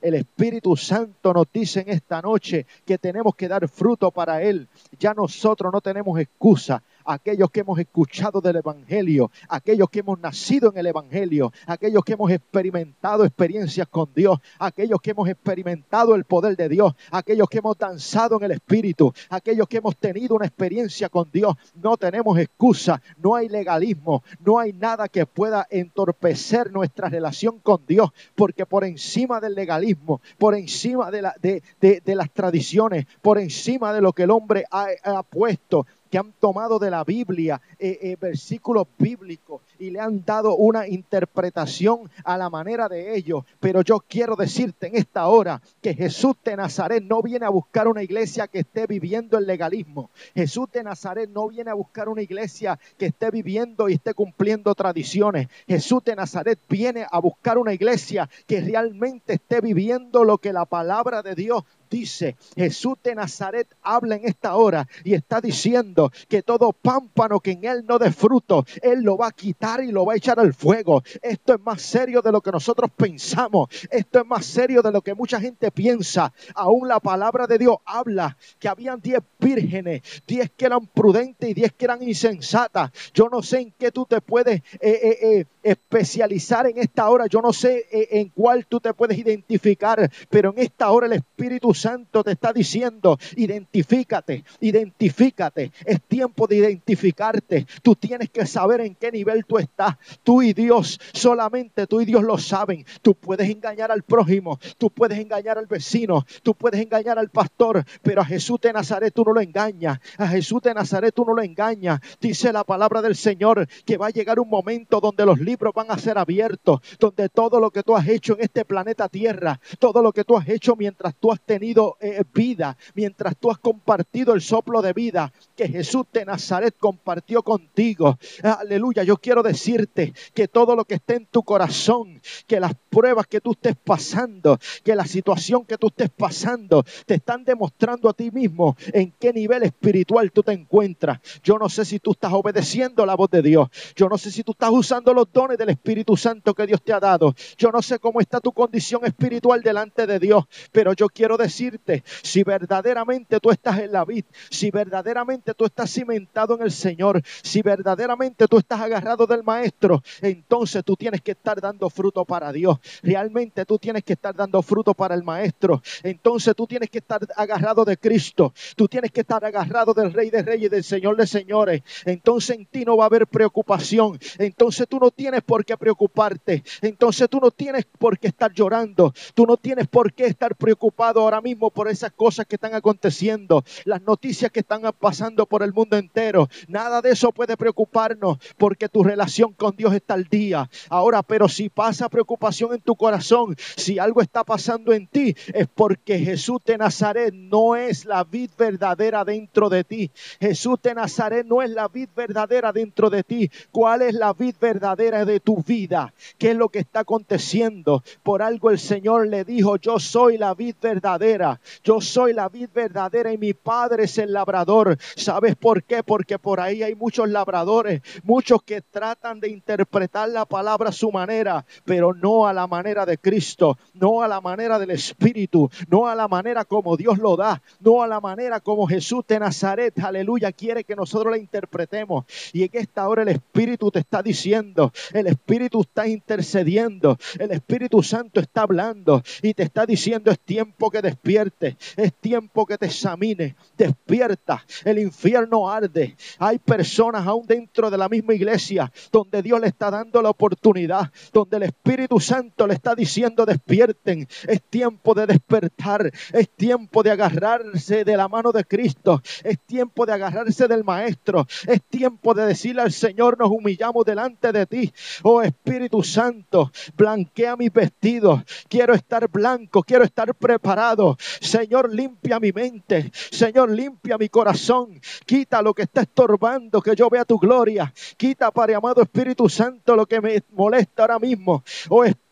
El Espíritu Santo nos dice en esta noche que tenemos que dar fruto para Él. Ya nosotros no tenemos excusa. Aquellos que hemos escuchado del Evangelio, aquellos que hemos nacido en el Evangelio, aquellos que hemos experimentado experiencias con Dios, aquellos que hemos experimentado el poder de Dios, aquellos que hemos danzado en el Espíritu, aquellos que hemos tenido una experiencia con Dios, no tenemos excusa, no hay legalismo, no hay nada que pueda entorpecer nuestra relación con Dios, porque por encima del legalismo, por encima de, la, de, de, de las tradiciones, por encima de lo que el hombre ha, ha puesto, que han tomado de la Biblia eh, eh, versículos bíblicos y le han dado una interpretación a la manera de ellos. Pero yo quiero decirte en esta hora que Jesús de Nazaret no viene a buscar una iglesia que esté viviendo el legalismo. Jesús de Nazaret no viene a buscar una iglesia que esté viviendo y esté cumpliendo tradiciones. Jesús de Nazaret viene a buscar una iglesia que realmente esté viviendo lo que la palabra de Dios dice. Jesús de Nazaret habla en esta hora y está diciendo que todo pámpano que en él no dé fruto, él lo va a quitar y lo va a echar al fuego. Esto es más serio de lo que nosotros pensamos. Esto es más serio de lo que mucha gente piensa. Aún la palabra de Dios habla que habían diez vírgenes, diez que eran prudentes y diez que eran insensatas. Yo no sé en qué tú te puedes eh, eh, eh, especializar en esta hora. Yo no sé eh, en cuál tú te puedes identificar, pero en esta hora el Espíritu Santo te está diciendo: identifícate, identifícate. Es tiempo de identificarte. Tú tienes que saber en qué nivel tú estás. Tú y Dios, solamente tú y Dios lo saben. Tú puedes engañar al prójimo, tú puedes engañar al vecino, tú puedes engañar al pastor, pero a Jesús de Nazaret tú no lo engañas. A Jesús de Nazaret tú no lo engañas. Dice la palabra del Señor que va a llegar un momento donde los libros van a ser abiertos, donde todo lo que tú has hecho en este planeta Tierra, todo lo que tú has hecho mientras tú has tenido eh, vida, mientras tú has compartido el soplo de vida que Jesús de Nazaret compartió contigo. Aleluya. Yo quiero decirte que todo lo que esté en tu corazón, que las pruebas que tú estés pasando, que la situación que tú estés pasando, te están demostrando a ti mismo en qué nivel espiritual tú te encuentras. Yo no sé si tú estás obedeciendo la voz de Dios. Yo no sé si tú estás usando los dones del Espíritu Santo que Dios te ha dado. Yo no sé cómo está tu condición espiritual delante de Dios, pero yo quiero decirte, si verdaderamente tú estás en la vid, si verdaderamente tú estás cimentado en el Señor, si verdaderamente tú estás agarrado del Maestro, entonces tú tienes que estar dando fruto para Dios. Realmente tú tienes que estar dando fruto para el Maestro. Entonces tú tienes que estar agarrado de Cristo. Tú tienes que estar agarrado del Rey de Reyes y del Señor de Señores. Entonces en ti no va a haber preocupación. Entonces tú no tienes por qué preocuparte. Entonces tú no tienes por qué estar llorando. Tú no tienes por qué estar preocupado ahora mismo por esas cosas que están aconteciendo, las noticias que están pasando por el mundo entero. Nada de eso puede preocuparnos, porque tu relación con Dios está al día. Ahora, pero si pasa preocupación en tu corazón, si algo está pasando en ti, es porque Jesús de Nazaret no es la vid verdadera dentro de ti. Jesús de Nazaret no es la vid verdadera dentro de ti. ¿Cuál es la vid verdadera de tu vida? ¿Qué es lo que está aconteciendo? Por algo el Señor le dijo: yo soy la vid verdadera. Yo soy la vid verdadera y mi Padre es el labrador. ¿Sabes por qué? Porque por ahí hay muchos labradores, muchos que tratan de interpretar la palabra a su manera, pero no a la manera de Cristo, no a la manera del Espíritu, no a la manera como Dios lo da, no a la manera como Jesús de Nazaret, aleluya, quiere que nosotros la interpretemos. Y en esta hora el Espíritu te está diciendo, el Espíritu está intercediendo, el Espíritu Santo está hablando y te está diciendo: es tiempo que despiertes, es tiempo que te examines, despierta, el infierno arde. Hay personas aún dentro de la misma iglesia donde Dios le está dando la oportunidad, donde el Espíritu Santo le está diciendo: despierten, es tiempo de despertar, es tiempo de agarrarse de la mano de Cristo, es tiempo de agarrarse del Maestro, es tiempo de decirle al Señor: nos humillamos delante de ti, oh Espíritu Santo, blanquea mis vestidos, quiero estar blanco, quiero estar preparado. Señor, limpia mi mente, Señor, limpia mi corazón, quita lo que está estorbando que yo vea tu gloria, quita, Padre amado Espíritu Santo, lo que me molesta ahora mismo. Oh Espíritu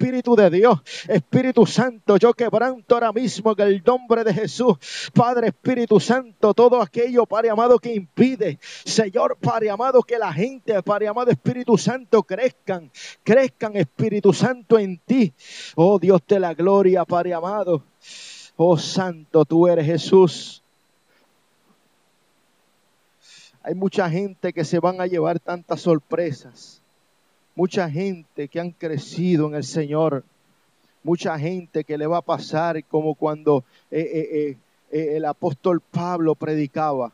Espíritu de Dios, Espíritu Santo, yo quebranto ahora mismo en el nombre de Jesús. Padre Espíritu Santo, todo aquello, Padre amado, que impide, Señor, Padre amado, que la gente, Padre amado, Espíritu Santo, crezcan, crezcan, Espíritu Santo, en ti. Oh Dios de la gloria, Padre amado. Oh Santo, tú eres Jesús. Hay mucha gente que se van a llevar tantas sorpresas. Mucha gente que han crecido en el Señor. Mucha gente que le va a pasar como cuando eh, eh, eh, el apóstol Pablo predicaba.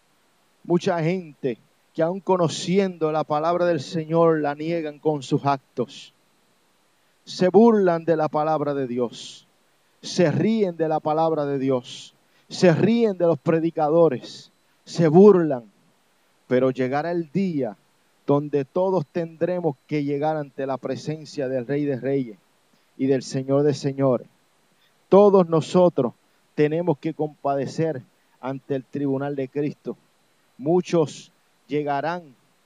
Mucha gente que aún conociendo la palabra del Señor la niegan con sus actos. Se burlan de la palabra de Dios. Se ríen de la palabra de Dios. Se ríen de los predicadores. Se burlan. Pero llegará el día donde todos tendremos que llegar ante la presencia del Rey de Reyes y del Señor de Señores. Todos nosotros tenemos que compadecer ante el tribunal de Cristo. Muchos llegarán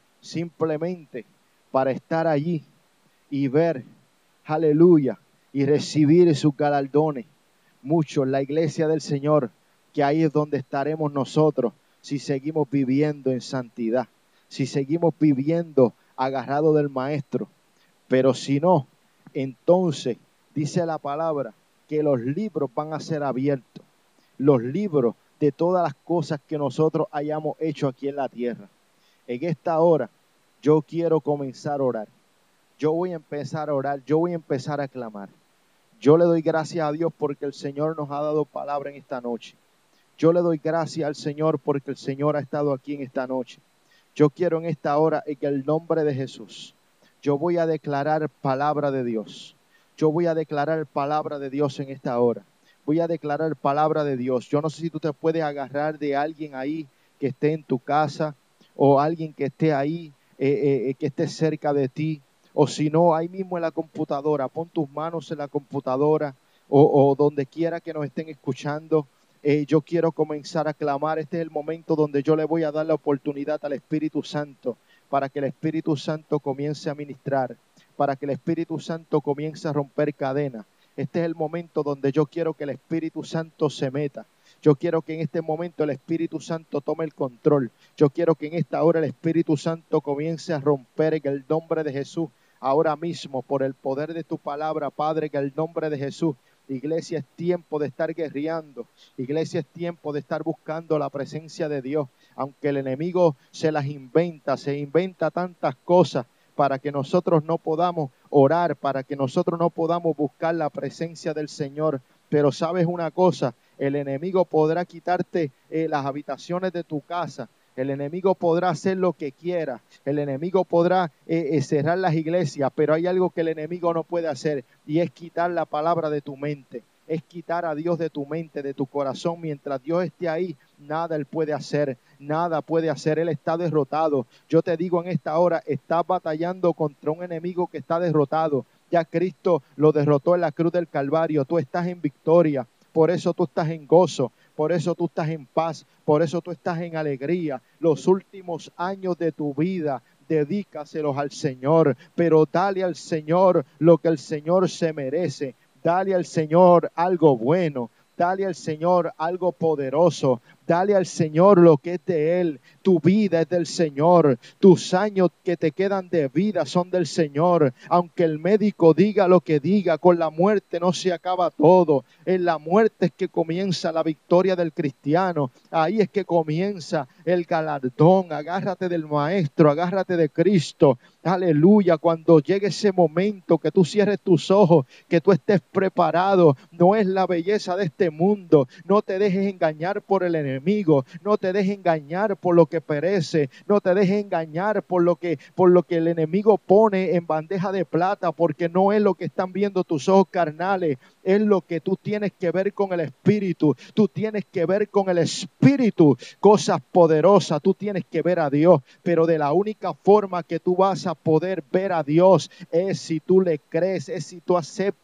simplemente para estar allí y ver, aleluya, y recibir sus galardones. Muchos, la iglesia del Señor, que ahí es donde estaremos nosotros si seguimos viviendo en santidad, si seguimos viviendo agarrados del Maestro. Pero si no, entonces dice la palabra que los libros van a ser abiertos, los libros de todas las cosas que nosotros hayamos hecho aquí en la tierra. En esta hora yo quiero comenzar a orar. Yo voy a empezar a orar, yo voy a empezar a clamar. Yo le doy gracias a Dios porque el Señor nos ha dado palabra en esta noche. Yo le doy gracias al Señor porque el Señor ha estado aquí en esta noche. Yo quiero en esta hora, en el nombre de Jesús, yo voy a declarar palabra de Dios. Yo voy a declarar palabra de Dios en esta hora. Voy a declarar palabra de Dios. Yo no sé si tú te puedes agarrar de alguien ahí que esté en tu casa o alguien que esté ahí, eh, eh, que esté cerca de ti. O si no, ahí mismo en la computadora. Pon tus manos en la computadora o, o donde quiera que nos estén escuchando. Eh, yo quiero comenzar a clamar. Este es el momento donde yo le voy a dar la oportunidad al Espíritu Santo para que el Espíritu Santo comience a ministrar, para que el Espíritu Santo comience a romper cadenas. Este es el momento donde yo quiero que el Espíritu Santo se meta. Yo quiero que en este momento el Espíritu Santo tome el control. Yo quiero que en esta hora el Espíritu Santo comience a romper en el nombre de Jesús. Ahora mismo, por el poder de tu palabra, Padre, en el nombre de Jesús. Iglesia, es tiempo de estar guerreando. Iglesia, es tiempo de estar buscando la presencia de Dios. Aunque el enemigo se las inventa, se inventa tantas cosas para que nosotros no podamos orar, para que nosotros no podamos buscar la presencia del Señor. Pero sabes una cosa, el enemigo podrá quitarte eh, las habitaciones de tu casa. El enemigo podrá hacer lo que quiera. El enemigo podrá eh, eh, cerrar las iglesias, pero hay algo que el enemigo no puede hacer y es quitar la palabra de tu mente. Es quitar a Dios de tu mente, de tu corazón. Mientras Dios esté ahí, nada Él puede hacer. Nada puede hacer. Él está derrotado. Yo te digo en esta hora, estás batallando contra un enemigo que está derrotado. Ya Cristo lo derrotó en la cruz del Calvario. Tú estás en victoria. Por eso tú estás en gozo. Por eso tú estás en paz, por eso tú estás en alegría. Los últimos años de tu vida, dedícaselos al Señor, pero dale al Señor lo que el Señor se merece. Dale al Señor algo bueno, dale al Señor algo poderoso. Dale al Señor lo que es de Él. Tu vida es del Señor. Tus años que te quedan de vida son del Señor. Aunque el médico diga lo que diga, con la muerte no se acaba todo. En la muerte es que comienza la victoria del cristiano. Ahí es que comienza el galardón. Agárrate del Maestro, agárrate de Cristo. Aleluya. Cuando llegue ese momento que tú cierres tus ojos, que tú estés preparado. No es la belleza de este mundo. No te dejes engañar por el enemigo. Enemigo, no te dejes engañar por lo que perece, no te dejes engañar por lo que por lo que el enemigo pone en bandeja de plata, porque no es lo que están viendo tus ojos carnales, es lo que tú tienes que ver con el Espíritu. Tú tienes que ver con el Espíritu cosas poderosas. Tú tienes que ver a Dios, pero de la única forma que tú vas a poder ver a Dios es si tú le crees, es si tú aceptas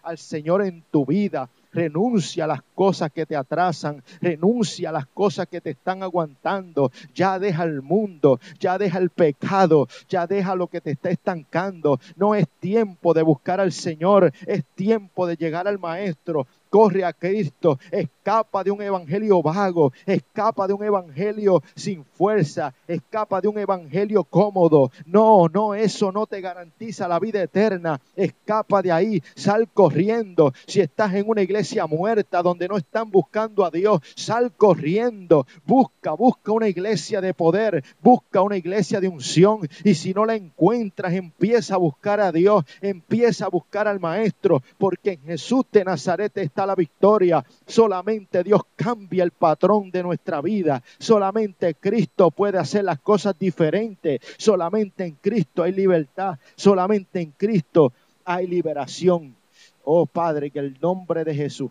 al Señor en tu vida. Renuncia a las cosas que te atrasan, renuncia a las cosas que te están aguantando. Ya deja el mundo, ya deja el pecado, ya deja lo que te está estancando. No es tiempo de buscar al Señor, es tiempo de llegar al Maestro. Corre a Cristo, escapa de un evangelio vago, escapa de un evangelio sin fuerza, escapa de un evangelio cómodo. No, no, eso no te garantiza la vida eterna. Escapa de ahí, sal corriendo. Si estás en una iglesia muerta donde no están buscando a Dios, sal corriendo. Busca, busca una iglesia de poder, busca una iglesia de unción. Y si no la encuentras, empieza a buscar a Dios, empieza a buscar al Maestro, porque en Jesús de Nazaret está la victoria. Solamente Dios cambia el patrón de nuestra vida. Solamente Cristo puede hacer las cosas diferentes. Solamente en Cristo hay libertad. Solamente en Cristo hay liberación. Oh Padre, que el nombre de Jesús,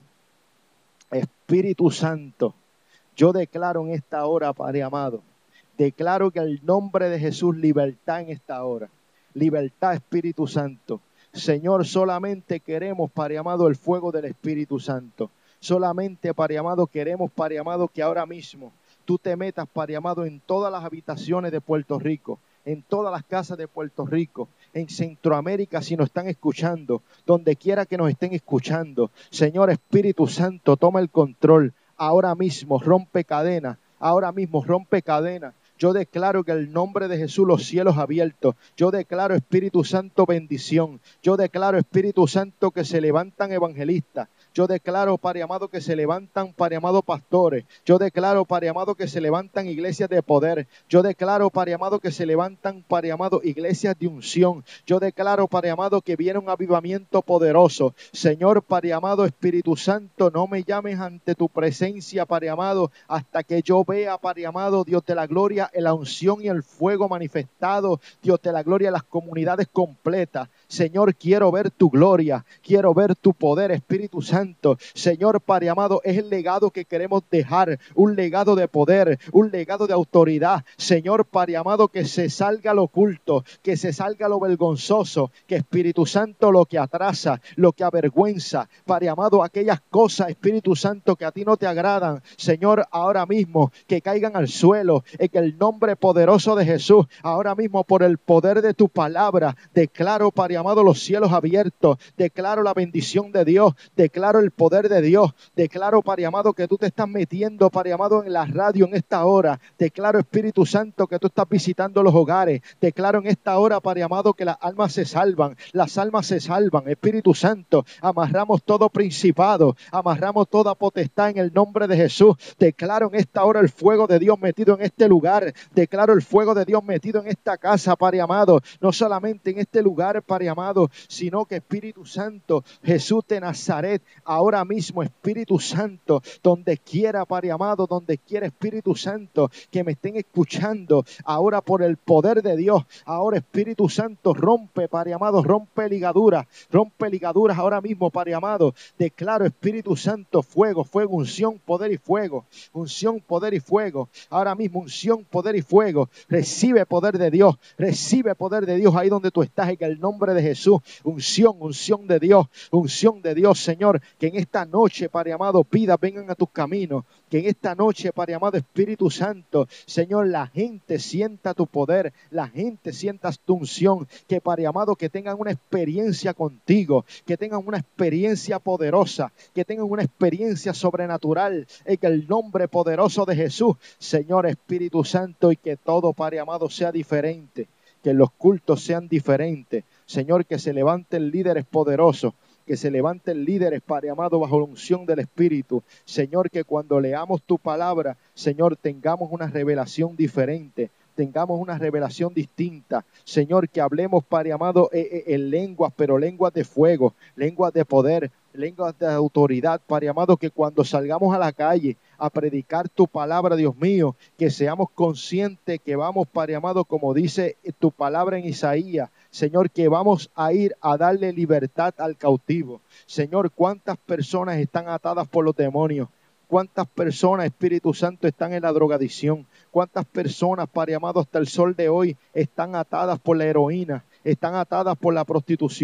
Espíritu Santo, yo declaro en esta hora, Padre amado, declaro que el nombre de Jesús, libertad en esta hora. Libertad, Espíritu Santo. Señor, solamente queremos, Padre amado, el fuego del Espíritu Santo. Solamente, Padre amado, queremos, Padre amado, que ahora mismo tú te metas, Padre amado, en todas las habitaciones de Puerto Rico, en todas las casas de Puerto Rico, en Centroamérica, si nos están escuchando, donde quiera que nos estén escuchando. Señor Espíritu Santo, toma el control. Ahora mismo rompe cadenas, ahora mismo rompe cadenas. Yo declaro que en el nombre de Jesús los cielos abiertos. Yo declaro, Espíritu Santo, bendición. Yo declaro, Espíritu Santo, que se levantan evangelistas. Yo declaro, Padre amado, que se levantan, Padre amado, pastores. Yo declaro, Padre amado, que se levantan iglesias de poder. Yo declaro, Padre amado, que se levantan, Padre amado, iglesias de unción. Yo declaro, Padre amado, que viene un avivamiento poderoso. Señor, Padre amado, Espíritu Santo, no me llames ante tu presencia, Padre amado, hasta que yo vea, Padre amado, Dios de la gloria, la unción y el fuego manifestado, Dios de la gloria, las comunidades completas. Señor, quiero ver tu gloria, quiero ver tu poder, Espíritu Santo. Señor, Padre amado, es el legado que queremos dejar, un legado de poder, un legado de autoridad. Señor, Padre amado, que se salga lo oculto, que se salga lo vergonzoso, que Espíritu Santo, lo que atrasa, lo que avergüenza, Padre amado, aquellas cosas, Espíritu Santo, que a ti no te agradan, Señor, ahora mismo, que caigan al suelo, en el nombre poderoso de Jesús. Ahora mismo, por el poder de tu palabra, declaro, Padre amado, los cielos abiertos, declaro la bendición de Dios, declaro el poder de Dios, declaro, Padre amado, que tú te estás metiendo, Padre amado, en la radio en esta hora. Declaro, Espíritu Santo, que tú estás visitando los hogares. Declaro en esta hora, Padre amado, que las almas se salvan, las almas se salvan. Espíritu Santo, amarramos todo principado, amarramos toda potestad en el nombre de Jesús. Declaro en esta hora el fuego de Dios metido en este lugar. Declaro el fuego de Dios metido en esta casa, Padre amado, no solamente en este lugar, Padre amado, sino que Espíritu Santo, Jesús de Nazaret, ahora mismo, Espíritu Santo, donde quiera, Padre amado, donde quiera, Espíritu Santo, que me estén escuchando, ahora por el poder de Dios, ahora Espíritu Santo, rompe, Padre amado, rompe ligaduras, rompe ligaduras ahora mismo, Padre amado. Declaro, Espíritu Santo, fuego, fuego, unción, poder y fuego, unción, poder y fuego, ahora mismo, unción, poder y fuego. Recibe poder de Dios, recibe poder de Dios ahí donde tú estás, en el nombre de Jesús. Unción, unción de Dios, unción de Dios, Señor, que en esta noche, Padre amado, pidas vengan a tus caminos, que en esta noche, Padre amado, Espíritu Santo, Señor, la gente sienta tu poder, la gente sienta tu unción, que, Padre amado, que tengan una experiencia contigo, que tengan una experiencia poderosa, que tengan una experiencia sobrenatural, en el nombre poderoso de Jesús, Señor, Espíritu Santo, y que todo, Padre amado, sea diferente, que los cultos sean diferentes, Señor, que se levanten líderes poderosos, que se levanten líderes, Padre amado, bajo la unción del Espíritu. Señor, que cuando leamos tu palabra, Señor, tengamos una revelación diferente, tengamos una revelación distinta. Señor, que hablemos, Padre amado, en lenguas, pero lenguas de fuego, lenguas de poder, lenguas de autoridad, Padre amado, que cuando salgamos a la calle a predicar tu palabra, Dios mío, que seamos conscientes que vamos, Padre amado, como dice tu palabra en Isaías, Señor, que vamos a ir a darle libertad al cautivo. Señor, ¿cuántas personas están atadas por los demonios? ¿Cuántas personas, Espíritu Santo, están en la drogadicción? ¿Cuántas personas, Padre amado, hasta el sol de hoy están atadas por la heroína? Están atadas por la prostitución,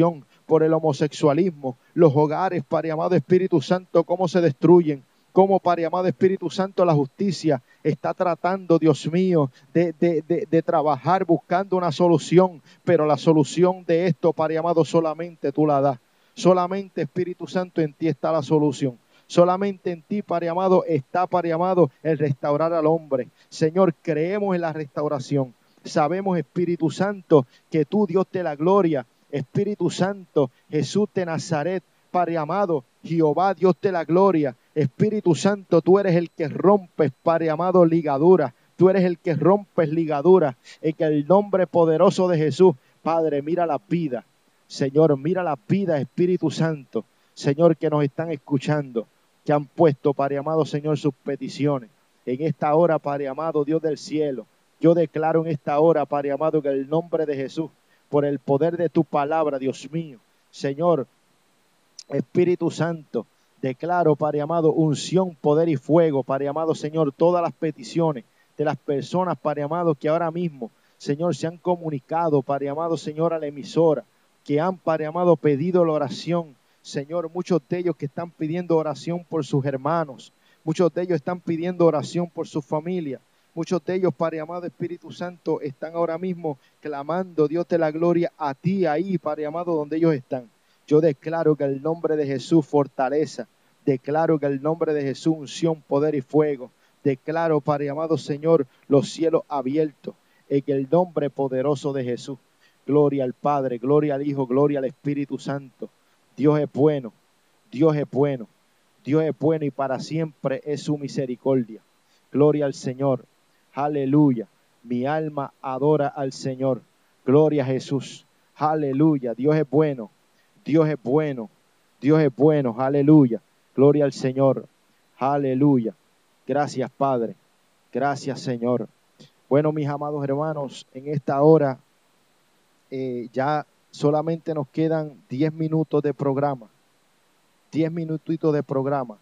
por el homosexualismo, los hogares, Padre amado Espíritu Santo, cómo se destruyen, cómo, Padre amado Espíritu Santo, la justicia está tratando, Dios mío, de, de, de, de trabajar buscando una solución, pero la solución de esto, Padre amado, solamente tú la das. Solamente, Espíritu Santo, en ti está la solución. Solamente en ti, Padre amado, está, Padre amado, el restaurar al hombre. Señor, creemos en la restauración. Sabemos, Espíritu Santo, que tú, Dios de la gloria, Espíritu Santo, Jesús de Nazaret, Padre amado, Jehová, Dios de la gloria, Espíritu Santo, tú eres el que rompes, Padre amado, ligaduras. Tú eres el que rompes ligaduras. En el nombre poderoso de Jesús, Padre, mira la vida. Señor, mira la vida, Espíritu Santo. Señor, que nos están escuchando, que han puesto, Padre amado, Señor, sus peticiones. En esta hora, Padre amado, Dios del cielo, yo declaro en esta hora, Padre amado, que en el nombre de Jesús, por el poder de tu palabra, Dios mío, Señor, Espíritu Santo, declaro, Padre amado, unción, poder y fuego, Padre amado, Señor, todas las peticiones de las personas, Padre amado, que ahora mismo, Señor, se han comunicado, Padre amado, Señor, a la emisora, que han, Padre amado, pedido la oración. Señor, muchos de ellos que están pidiendo oración por sus hermanos, muchos de ellos están pidiendo oración por su familia, muchos de ellos, Padre amado Espíritu Santo, están ahora mismo clamando, Dios de la gloria, a ti ahí, Padre amado, donde ellos están. Yo declaro que el nombre de Jesús fortaleza, declaro que el nombre de Jesús unción, poder y fuego, declaro, Padre amado Señor, los cielos abiertos, en el nombre poderoso de Jesús. Gloria al Padre, gloria al Hijo, gloria al Espíritu Santo. Dios es bueno, Dios es bueno, Dios es bueno y para siempre es su misericordia. Gloria al Señor, aleluya. Mi alma adora al Señor. Gloria a Jesús, aleluya. Dios es bueno, Dios es bueno, Dios es bueno, aleluya. Gloria al Señor, aleluya. Gracias, Padre, gracias, Señor. Bueno, mis amados hermanos, en esta hora eh, ya solamente nos quedan diez minutos de programa, diez minutitos de programa.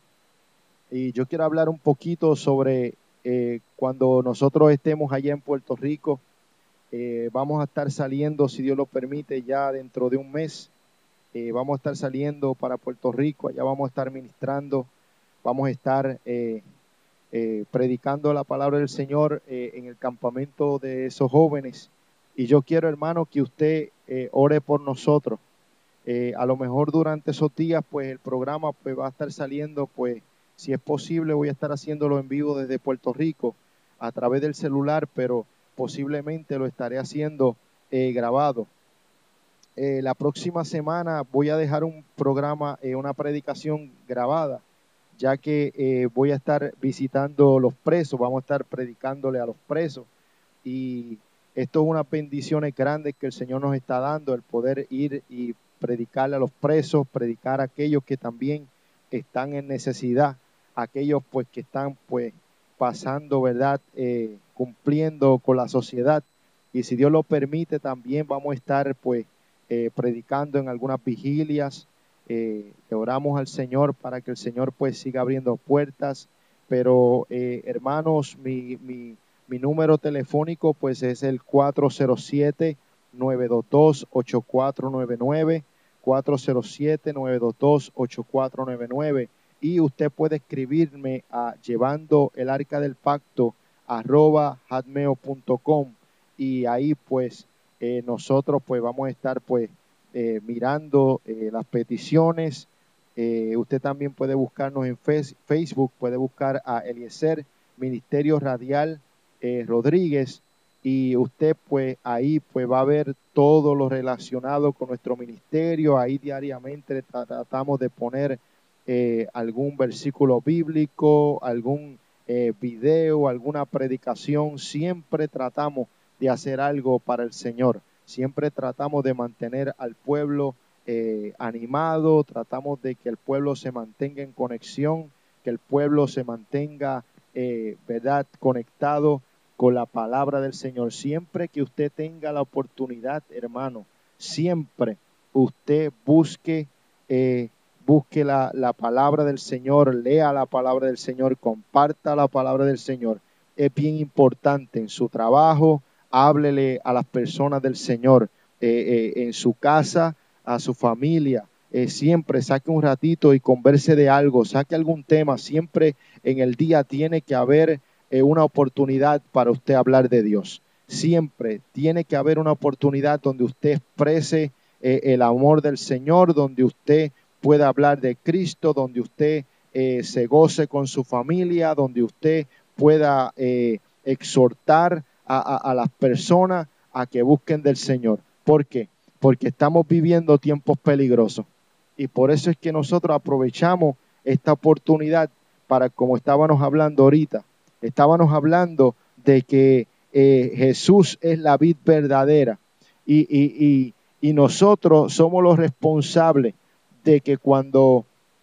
Y yo quiero hablar un poquito sobre eh, cuando nosotros estemos allá en Puerto Rico. Eh, vamos a estar saliendo, si Dios lo permite, ya dentro de un mes. Eh, vamos a estar saliendo para Puerto Rico, allá vamos a estar ministrando, vamos a estar eh, eh, predicando la palabra del Señor eh, en el campamento de esos jóvenes. Y yo quiero, hermano, que usted eh, ore por nosotros. Eh, a lo mejor durante esos días, pues el programa pues, va a estar saliendo, pues si es posible voy a estar haciéndolo en vivo desde Puerto Rico a través del celular, pero posiblemente lo estaré haciendo eh, grabado. Eh, la próxima semana voy a dejar un programa, eh, una predicación grabada, ya que eh, voy a estar visitando los presos, vamos a estar predicándole a los presos y esto es unas bendiciones grandes que el Señor nos está dando, el poder ir y predicarle a los presos, predicar a aquellos que también están en necesidad, aquellos pues que están pues pasando, ¿verdad? Eh, cumpliendo con la sociedad. Y si Dios lo permite también vamos a estar pues eh, predicando en algunas vigilias. Eh, le oramos al Señor para que el Señor pues siga abriendo puertas. Pero eh, hermanos, mi, mi, mi número telefónico pues es el cuatro cero siete, nueve dos dos, ocho cuatro nueve nueve, cuatro cero siete, nueve dos dos, ocho cuatro nueve nueve, y usted puede escribirme a llevando el arca del pacto arroba hotmail punto com y ahí pues eh, nosotros pues vamos a estar pues eh, mirando eh, las peticiones. Eh, usted también puede buscarnos en face, Facebook, puede buscar a Eliezer Ministerio Radial eh, Rodríguez, y usted pues ahí pues va a ver todo lo relacionado con nuestro ministerio. Ahí diariamente tratamos de poner eh, algún versículo bíblico, algún eh, video, alguna predicación. Siempre tratamos de hacer algo para el Señor, siempre tratamos de mantener al pueblo eh, animado, tratamos de que el pueblo se mantenga en conexión, que el pueblo se mantenga eh, verdad, conectado con la palabra del Señor. Siempre que usted tenga la oportunidad, hermano, siempre usted busque, eh, busque la, la palabra del Señor, lea la palabra del Señor, comparta la palabra del Señor. Es bien importante en su trabajo, háblele a las personas del Señor, eh, eh, en su casa, a su familia. Eh, siempre saque un ratito y converse de algo, saque algún tema. Siempre en el día tiene que haber eh, una oportunidad para usted hablar de Dios. Siempre tiene que haber una oportunidad donde usted exprese eh, el amor del Señor, donde usted pueda hablar de Cristo, donde usted eh, se goce con su familia, donde usted pueda eh, exhortar a, a, a las personas a que busquen del Señor. ¿Por qué? Porque estamos viviendo tiempos peligrosos. Y por eso es que nosotros aprovechamos esta oportunidad para, como estábamos hablando ahorita, estábamos hablando de que eh, Jesús es la vid verdadera y, y, y, y nosotros somos los responsables de que cuando,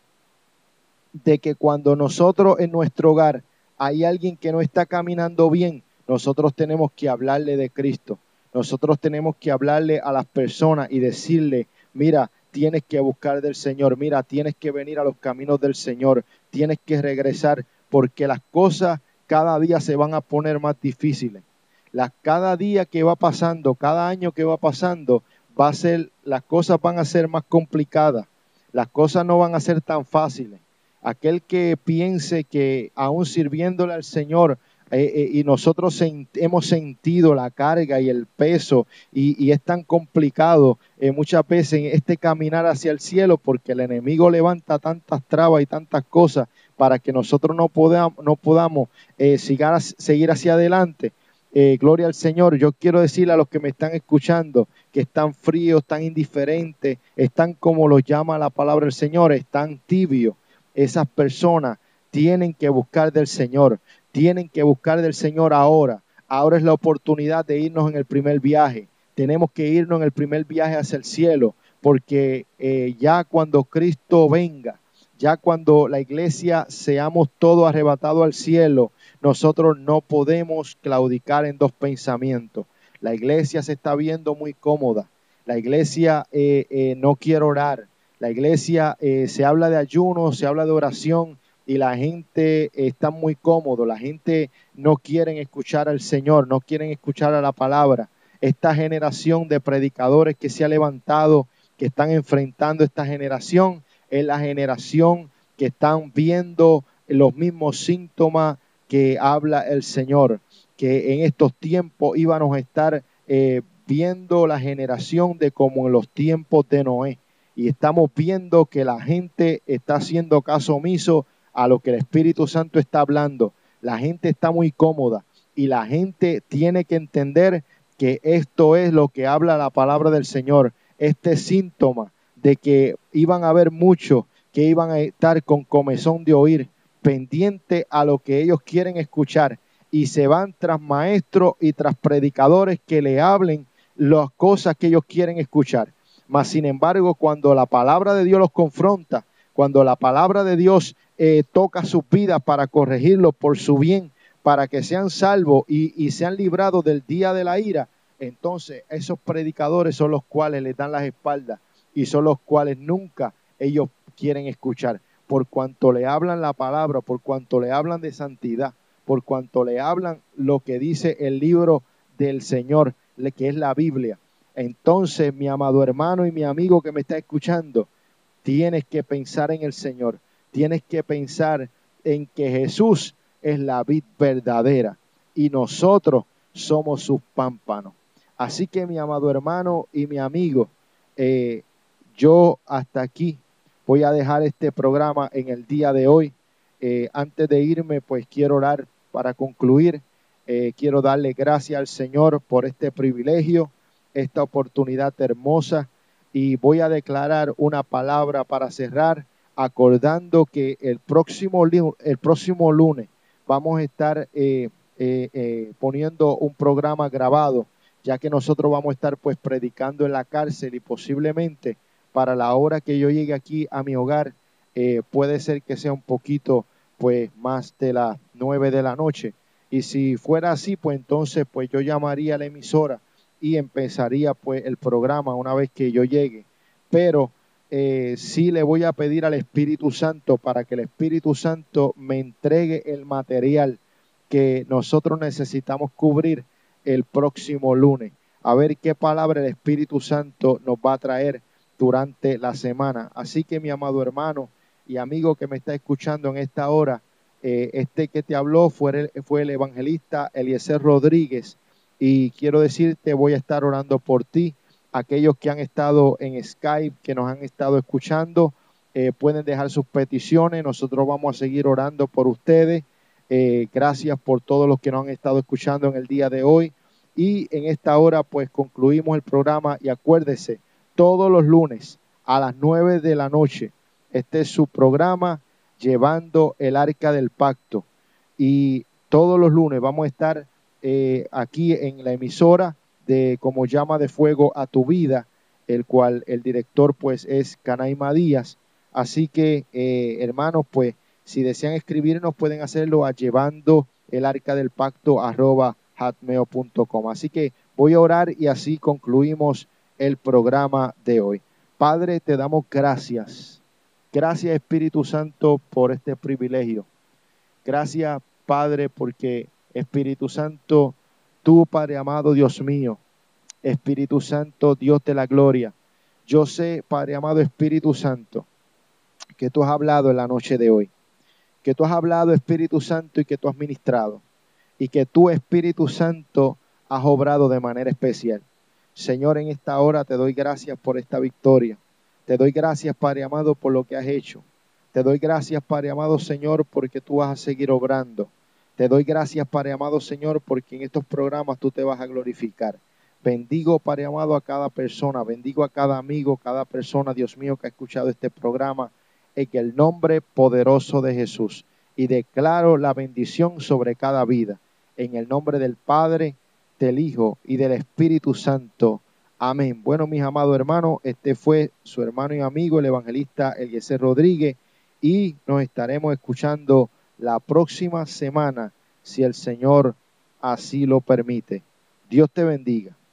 de que cuando nosotros en nuestro hogar hay alguien que no está caminando bien, nosotros tenemos que hablarle de Cristo. Nosotros tenemos que hablarle a las personas y decirle, mira, tienes que buscar del Señor, mira, tienes que venir a los caminos del Señor, tienes que regresar, porque las cosas cada día se van a poner más difíciles. Las, cada día que va pasando, cada año que va pasando, va a ser, las cosas van a ser más complicadas, las cosas no van a ser tan fáciles. Aquel que piense que aún sirviéndole al Señor, Eh, eh, y nosotros sent, hemos sentido la carga y el peso y, y es tan complicado eh, muchas veces este caminar hacia el cielo, porque el enemigo levanta tantas trabas y tantas cosas para que nosotros no podamos, no podamos eh, sigar, seguir hacia adelante. Eh, gloria al Señor. Yo quiero decirle a los que me están escuchando que están fríos, están indiferentes, están como los llama la palabra del Señor, están tibios. Esas personas tienen que buscar del Señor. Tienen que buscar del Señor ahora. Ahora es la oportunidad de irnos en el primer viaje. Tenemos que irnos en el primer viaje hacia el cielo, porque eh, ya cuando Cristo venga, ya cuando la iglesia seamos todos arrebatados al cielo, nosotros no podemos claudicar en dos pensamientos. La iglesia se está viendo muy cómoda. La iglesia eh, eh, no quiere orar. La iglesia eh, se habla de ayuno, se habla de oración, y la gente está muy cómodo, la gente no quiere escuchar al Señor, no quieren escuchar a la palabra. Esta generación de predicadores que se ha levantado, que están enfrentando esta generación, es la generación que están viendo los mismos síntomas que habla el Señor, que en estos tiempos íbamos a estar eh, viendo la generación de como en los tiempos de Noé. Y estamos viendo que la gente está haciendo caso omiso a lo que el Espíritu Santo está hablando. La gente está muy cómoda y la gente tiene que entender que esto es lo que habla la palabra del Señor. Este síntoma de que iban a haber muchos que iban a estar con comezón de oír, pendiente a lo que ellos quieren escuchar, y se van tras maestros y tras predicadores que le hablen las cosas que ellos quieren escuchar. Mas sin embargo, cuando la palabra de Dios los confronta, cuando la palabra de Dios eh, toca sus vidas para corregirlos por su bien, para que sean salvos y, y sean librados del día de la ira, entonces esos predicadores son los cuales les dan las espaldas y son los cuales nunca ellos quieren escuchar, por cuanto le hablan la palabra, por cuanto le hablan de santidad, por cuanto le hablan lo que dice el libro del Señor, que es la Biblia. Entonces, mi amado hermano y mi amigo que me está escuchando, tienes que pensar en el Señor, tienes que pensar en que Jesús es la vid verdadera y nosotros somos sus pámpanos. Así que, mi amado hermano y mi amigo, eh, yo hasta aquí voy a dejar este programa en el día de hoy. Eh, antes de irme, pues quiero orar para concluir. Eh, quiero darle gracias al Señor por este privilegio, esta oportunidad hermosa, y voy a declarar una palabra para cerrar, acordando que el próximo, el próximo lunes vamos a estar eh, eh, eh, poniendo un programa grabado, ya que nosotros vamos a estar pues predicando en la cárcel, y posiblemente para la hora que yo llegue aquí a mi hogar, eh, puede ser que sea un poquito pues más de las nueve de la noche. Y si fuera así, pues entonces pues yo llamaría a la emisora y empezaría pues el programa una vez que yo llegue. Pero eh, sí le voy a pedir al Espíritu Santo para que el Espíritu Santo me entregue el material que nosotros necesitamos cubrir el próximo lunes. A ver qué palabra el Espíritu Santo nos va a traer durante la semana. Así que mi amado hermano y amigo que me está escuchando en esta hora, eh, este que te habló fue el, fue el evangelista Eliezer Rodríguez, y quiero decirte, voy a estar orando por ti. Aquellos que han estado en Skype, que nos han estado escuchando, eh, pueden dejar sus peticiones. Nosotros vamos a seguir orando por ustedes. Eh, gracias por todos los que nos han estado escuchando en el día de hoy. Y en esta hora pues concluimos el programa, y acuérdese, todos los lunes a las nueve de la noche, este es su programa, Llevando el Arca del Pacto. Y todos los lunes vamos a estar eh, aquí en la emisora de Como Llama de Fuego a tu Vida, el cual el director pues es Canaima Díaz. Así que eh, hermanos, pues si desean escribirnos pueden hacerlo a llevando el arca del pacto arroba hotmail punto com. Así que voy a orar y así concluimos el programa de hoy. Padre, te damos gracias. Gracias, Espíritu Santo, por este privilegio. Gracias, Padre, porque Espíritu Santo, tú, Padre amado, Dios mío, Espíritu Santo, Dios de la gloria, yo sé, Padre amado, Espíritu Santo, que tú has hablado en la noche de hoy, que tú has hablado, Espíritu Santo, y que tú has ministrado, y que tú, Espíritu Santo, has obrado de manera especial. Señor, en esta hora te doy gracias por esta victoria. Te doy gracias, Padre amado, por lo que has hecho. Te doy gracias, Padre amado, Señor, porque tú vas a seguir obrando. Te doy gracias, Padre amado, Señor, porque en estos programas tú te vas a glorificar. Bendigo, Padre amado, a cada persona. Bendigo a cada amigo, cada persona, Dios mío, que ha escuchado este programa, en el nombre poderoso de Jesús. Y declaro la bendición sobre cada vida. En el nombre del Padre, del Hijo y del Espíritu Santo. Amén. Bueno, mis amados hermanos, este fue su hermano y amigo, el evangelista Eliezer Rodríguez, y nos estaremos escuchando la próxima semana, si el Señor así lo permite. Dios te bendiga.